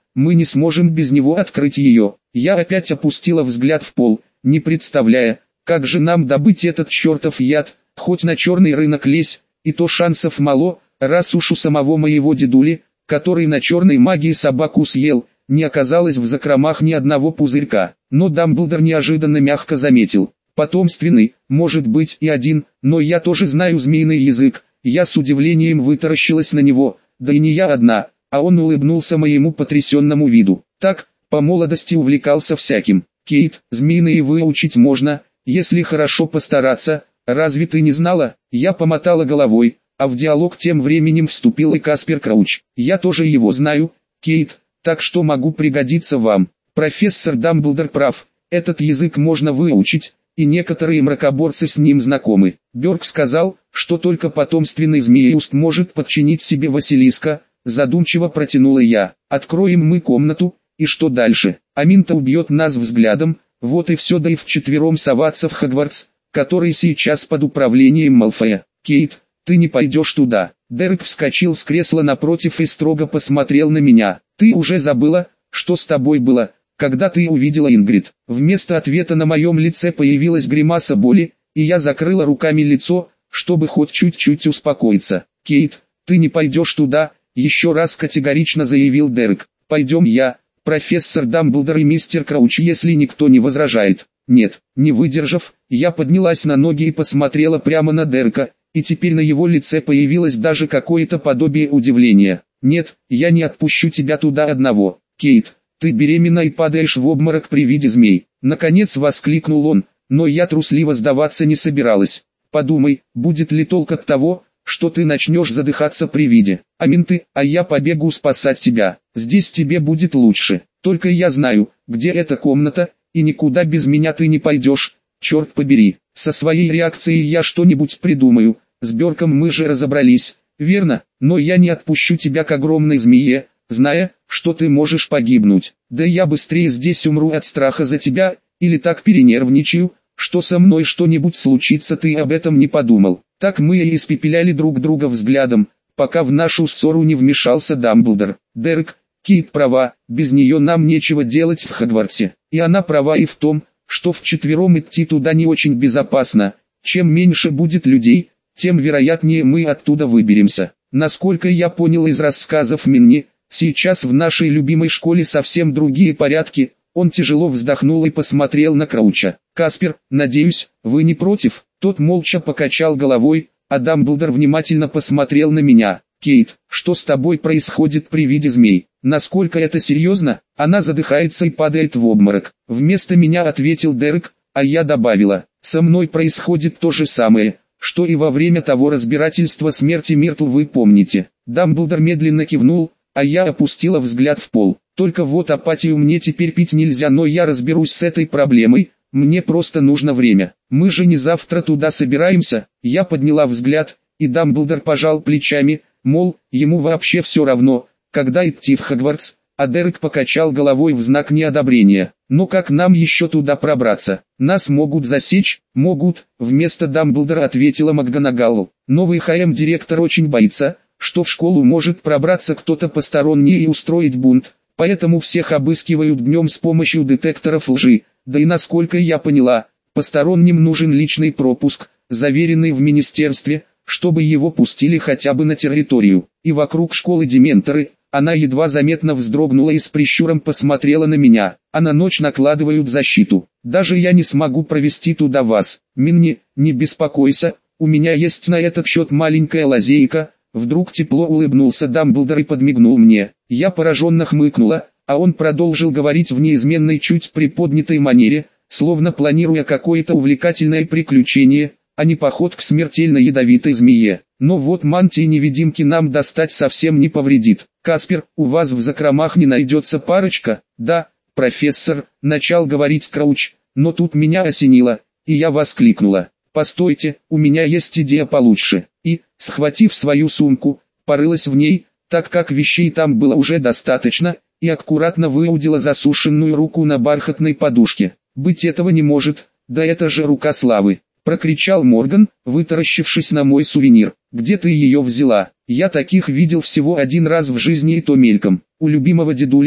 мы не сможем без него открыть ее. Я опять опустила взгляд в пол, не представляя, как же нам добыть этот чертов яд, хоть на черный рынок лезь, и то шансов мало, раз уж у самого моего дедули, который на черной магии собаку съел, не оказалось в закромах ни одного пузырька. Но Дамблдор неожиданно мягко заметил: потомственный, может быть и один, но я тоже знаю змеиный язык. Я с удивлением вытаращилась на него, да и не я одна, а он улыбнулся моему потрясенному виду. Так, по молодости увлекался всяким. Кейт, змеиные выучить можно, если хорошо постараться, разве ты не знала? Я помотала головой, а в диалог тем временем вступил и Каспер Крауч. Я тоже его знаю, Кейт, так что могу пригодиться вам. Профессор Дамблдор прав, этот язык можно выучить, и некоторые мракоборцы с ним знакомы. Бёрк сказал, что только потомственный змееуст может подчинить себе Василиска, задумчиво протянула я. Откроем мы комнату, и что дальше? Аминта убьет нас взглядом, вот и все, да и вчетвером соваться в Хогвартс, который сейчас под управлением Малфоя. Кейт, ты не пойдешь туда. Дерек вскочил с кресла напротив и строго посмотрел на меня. Ты уже забыла, что с тобой было, когда ты увидела Ингрид? Вместо ответа на моем лице появилась гримаса боли, и я закрыла руками лицо, чтобы хоть чуть-чуть успокоиться. Кейт, ты не пойдешь туда, еще раз категорично заявил Дерек. Пойдем я, профессор Дамблдор и мистер Крауч, если никто не возражает. Нет, не выдержав, я поднялась на ноги и посмотрела прямо на Дерека, и теперь на его лице появилось даже какое-то подобие удивления. Нет, я не отпущу тебя туда одного. Кейт, ты беременна и падаешь в обморок при виде змей. Наконец воскликнул он, но я трусливо сдаваться не собиралась. Подумай, будет ли толк от того, что ты начнешь задыхаться при виде Аминты, а я побегу спасать тебя. Здесь тебе будет лучше. Только я знаю, где эта комната, и никуда без меня ты не пойдешь. Черт побери, со своей реакцией я что-нибудь придумаю. С Бёрком мы же разобрались, верно? Но я не отпущу тебя к огромной змее, зная, что ты можешь погибнуть. Да я быстрее здесь умру от страха за тебя, или так перенервничаю, что со мной что-нибудь случится, ты об этом не подумал. Так мы и испепеляли друг друга взглядом, пока в нашу ссору не вмешался Дамблдор. Дерек, Кейт права, без нее нам нечего делать в Хогвартсе. И она права и в том, что вчетвером идти туда не очень безопасно. Чем меньше будет людей, тем вероятнее мы оттуда выберемся. Насколько я понял из рассказов Минни, сейчас в нашей любимой школе совсем другие порядки. Он тяжело вздохнул и посмотрел на Крауча. «Каспер, надеюсь, вы не против?» Тот молча покачал головой, а Дамблдор внимательно посмотрел на меня. «Кейт, что с тобой происходит при виде змей? Насколько это серьезно?» Она задыхается и падает в обморок. Вместо меня ответил Дерек, а я добавила: «Со мной происходит то же самое, что и во время того разбирательства смерти Миртл, вы помните?» Дамблдор медленно кивнул, а я опустила взгляд в пол. «Только вот апатию мне теперь пить нельзя, но я разберусь с этой проблемой, мне просто нужно время. Мы же не завтра туда собираемся». Я подняла взгляд, и Дамблдор пожал плечами, мол, ему вообще все равно, когда идти в Хогвартс, а Дерек покачал головой в знак неодобрения. «Но как нам еще туда пробраться? Нас могут засечь?» «Могут», вместо Дамблдора ответила МакГонагалл. «Новый ХМ-директор очень боится, что в школу может пробраться кто-то посторонний и устроить бунт, поэтому всех обыскивают днем с помощью детекторов лжи. Да и насколько я поняла, посторонним нужен личный пропуск, заверенный в министерстве, чтобы его пустили хотя бы на территорию. И вокруг школы дементоры». Она едва заметно вздрогнула и с прищуром посмотрела на меня. «А на ночь накладывают защиту. Даже я не смогу провести туда вас. Минни, не беспокойся, у меня есть на этот счет маленькая лазейка». Вдруг тепло улыбнулся Дамблдор и подмигнул мне. Я пораженно хмыкнула, а он продолжил говорить в неизменной чуть приподнятой манере, словно планируя какое-то увлекательное приключение, а не поход к смертельно ядовитой змее. «Но вот мантии-невидимки нам достать совсем не повредит. Каспер, у вас в закромах не найдется парочка?» «Да, профессор», — начал говорить Крауч, но тут меня осенило, и я воскликнула: «Постойте, у меня есть идея получше». И, схватив свою сумку, порылась в ней, так как вещей там было уже достаточно, и аккуратно выудила засушенную руку на бархатной подушке. «Быть этого не может, да это же рука славы!» — прокричал Морган, вытаращившись на мой сувенир. «Где ты ее взяла? Я таких видел всего один раз в жизни, и то мельком, у любимого дедули,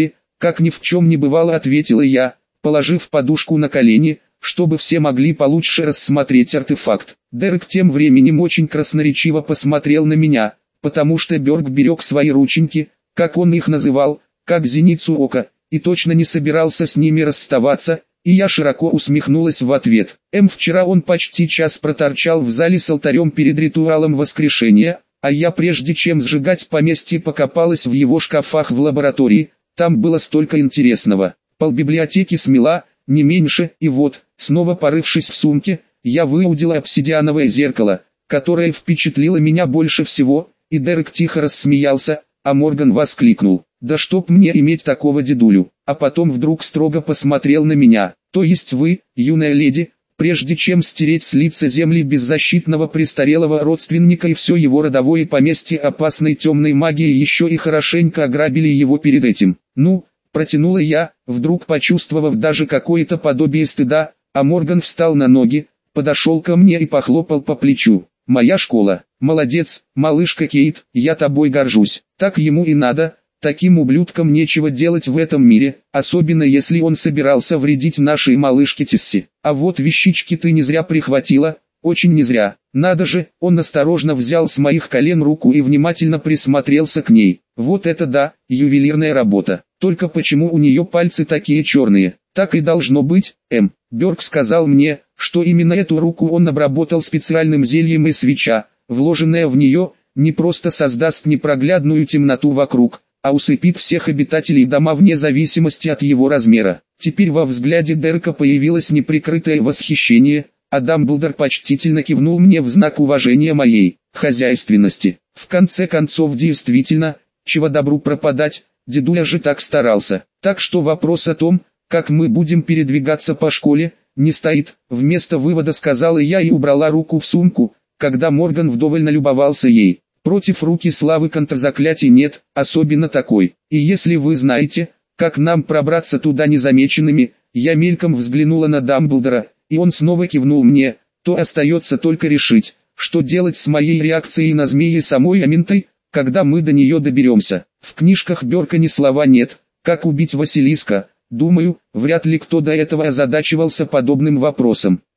как ни в чем не бывало, ответила я, положив подушку на колени, чтобы все могли получше рассмотреть артефакт. Дерек тем временем очень красноречиво посмотрел на меня, потому что Бёрк берег свои рученьки, как он их называл, как зеницу ока, и точно не собирался с ними расставаться, и я широко усмехнулась в ответ. Вчера он почти час проторчал в зале с алтарем перед ритуалом воскрешения, а я прежде чем сжигать поместье покопалась в его шкафах в лаборатории, там было столько интересного. Полбиблиотеки смела, не меньше, и вот, снова порывшись в сумке, я выудила обсидиановое зеркало, которое впечатлило меня больше всего, и Дерек тихо рассмеялся, а Морган воскликнул: «Да чтоб мне иметь такого дедулю!» А потом вдруг строго посмотрел на меня: «То есть вы, юная леди, прежде чем стереть с лица земли беззащитного престарелого родственника и все его родовое поместье опасной темной магией, еще и хорошенько ограбили его перед этим?» «Ну», протянула я, вдруг почувствовав даже какое-то подобие стыда, а Морган встал на ноги, подошел ко мне и похлопал по плечу. «Моя школа, молодец, малышка Кейт, я тобой горжусь». Так ему и надо, таким ублюдкам нечего делать в этом мире, особенно если он собирался вредить нашей малышке Тисси. А вот вещички ты не зря прихватила, очень не зря. Надо же, он осторожно взял с моих колен руку и внимательно присмотрелся к ней. Вот это да, ювелирная работа. Только почему у нее пальцы такие черные? Так и должно быть, Бёрк сказал мне, что именно эту руку он обработал специальным зельем, и свеча, вложенная в нее, не просто создаст непроглядную темноту вокруг, а усыпит всех обитателей дома вне зависимости от его размера. Теперь во взгляде Дерека появилось неприкрытое восхищение, а Дамблдор почтительно кивнул мне в знак уважения моей хозяйственности. В конце концов, действительно, чего добру пропадать, дедуля же так старался. Так что вопрос о том, как мы будем передвигаться по школе, не стоит. Вместо вывода сказала я и убрала руку в сумку, когда Морган вдоволь налюбовался ей. Против руки славы контрзаклятий нет, особенно такой. И если вы знаете, как нам пробраться туда незамеченными, я мельком взглянула на Дамблдора, и он снова кивнул мне, то остается только решить, что делать с моей реакцией на змеи самой Аминтой, когда мы до нее доберемся. В книжках Бёрка ни слова нет, как убить Василиска. Думаю, вряд ли кто до этого озадачивался подобным вопросом.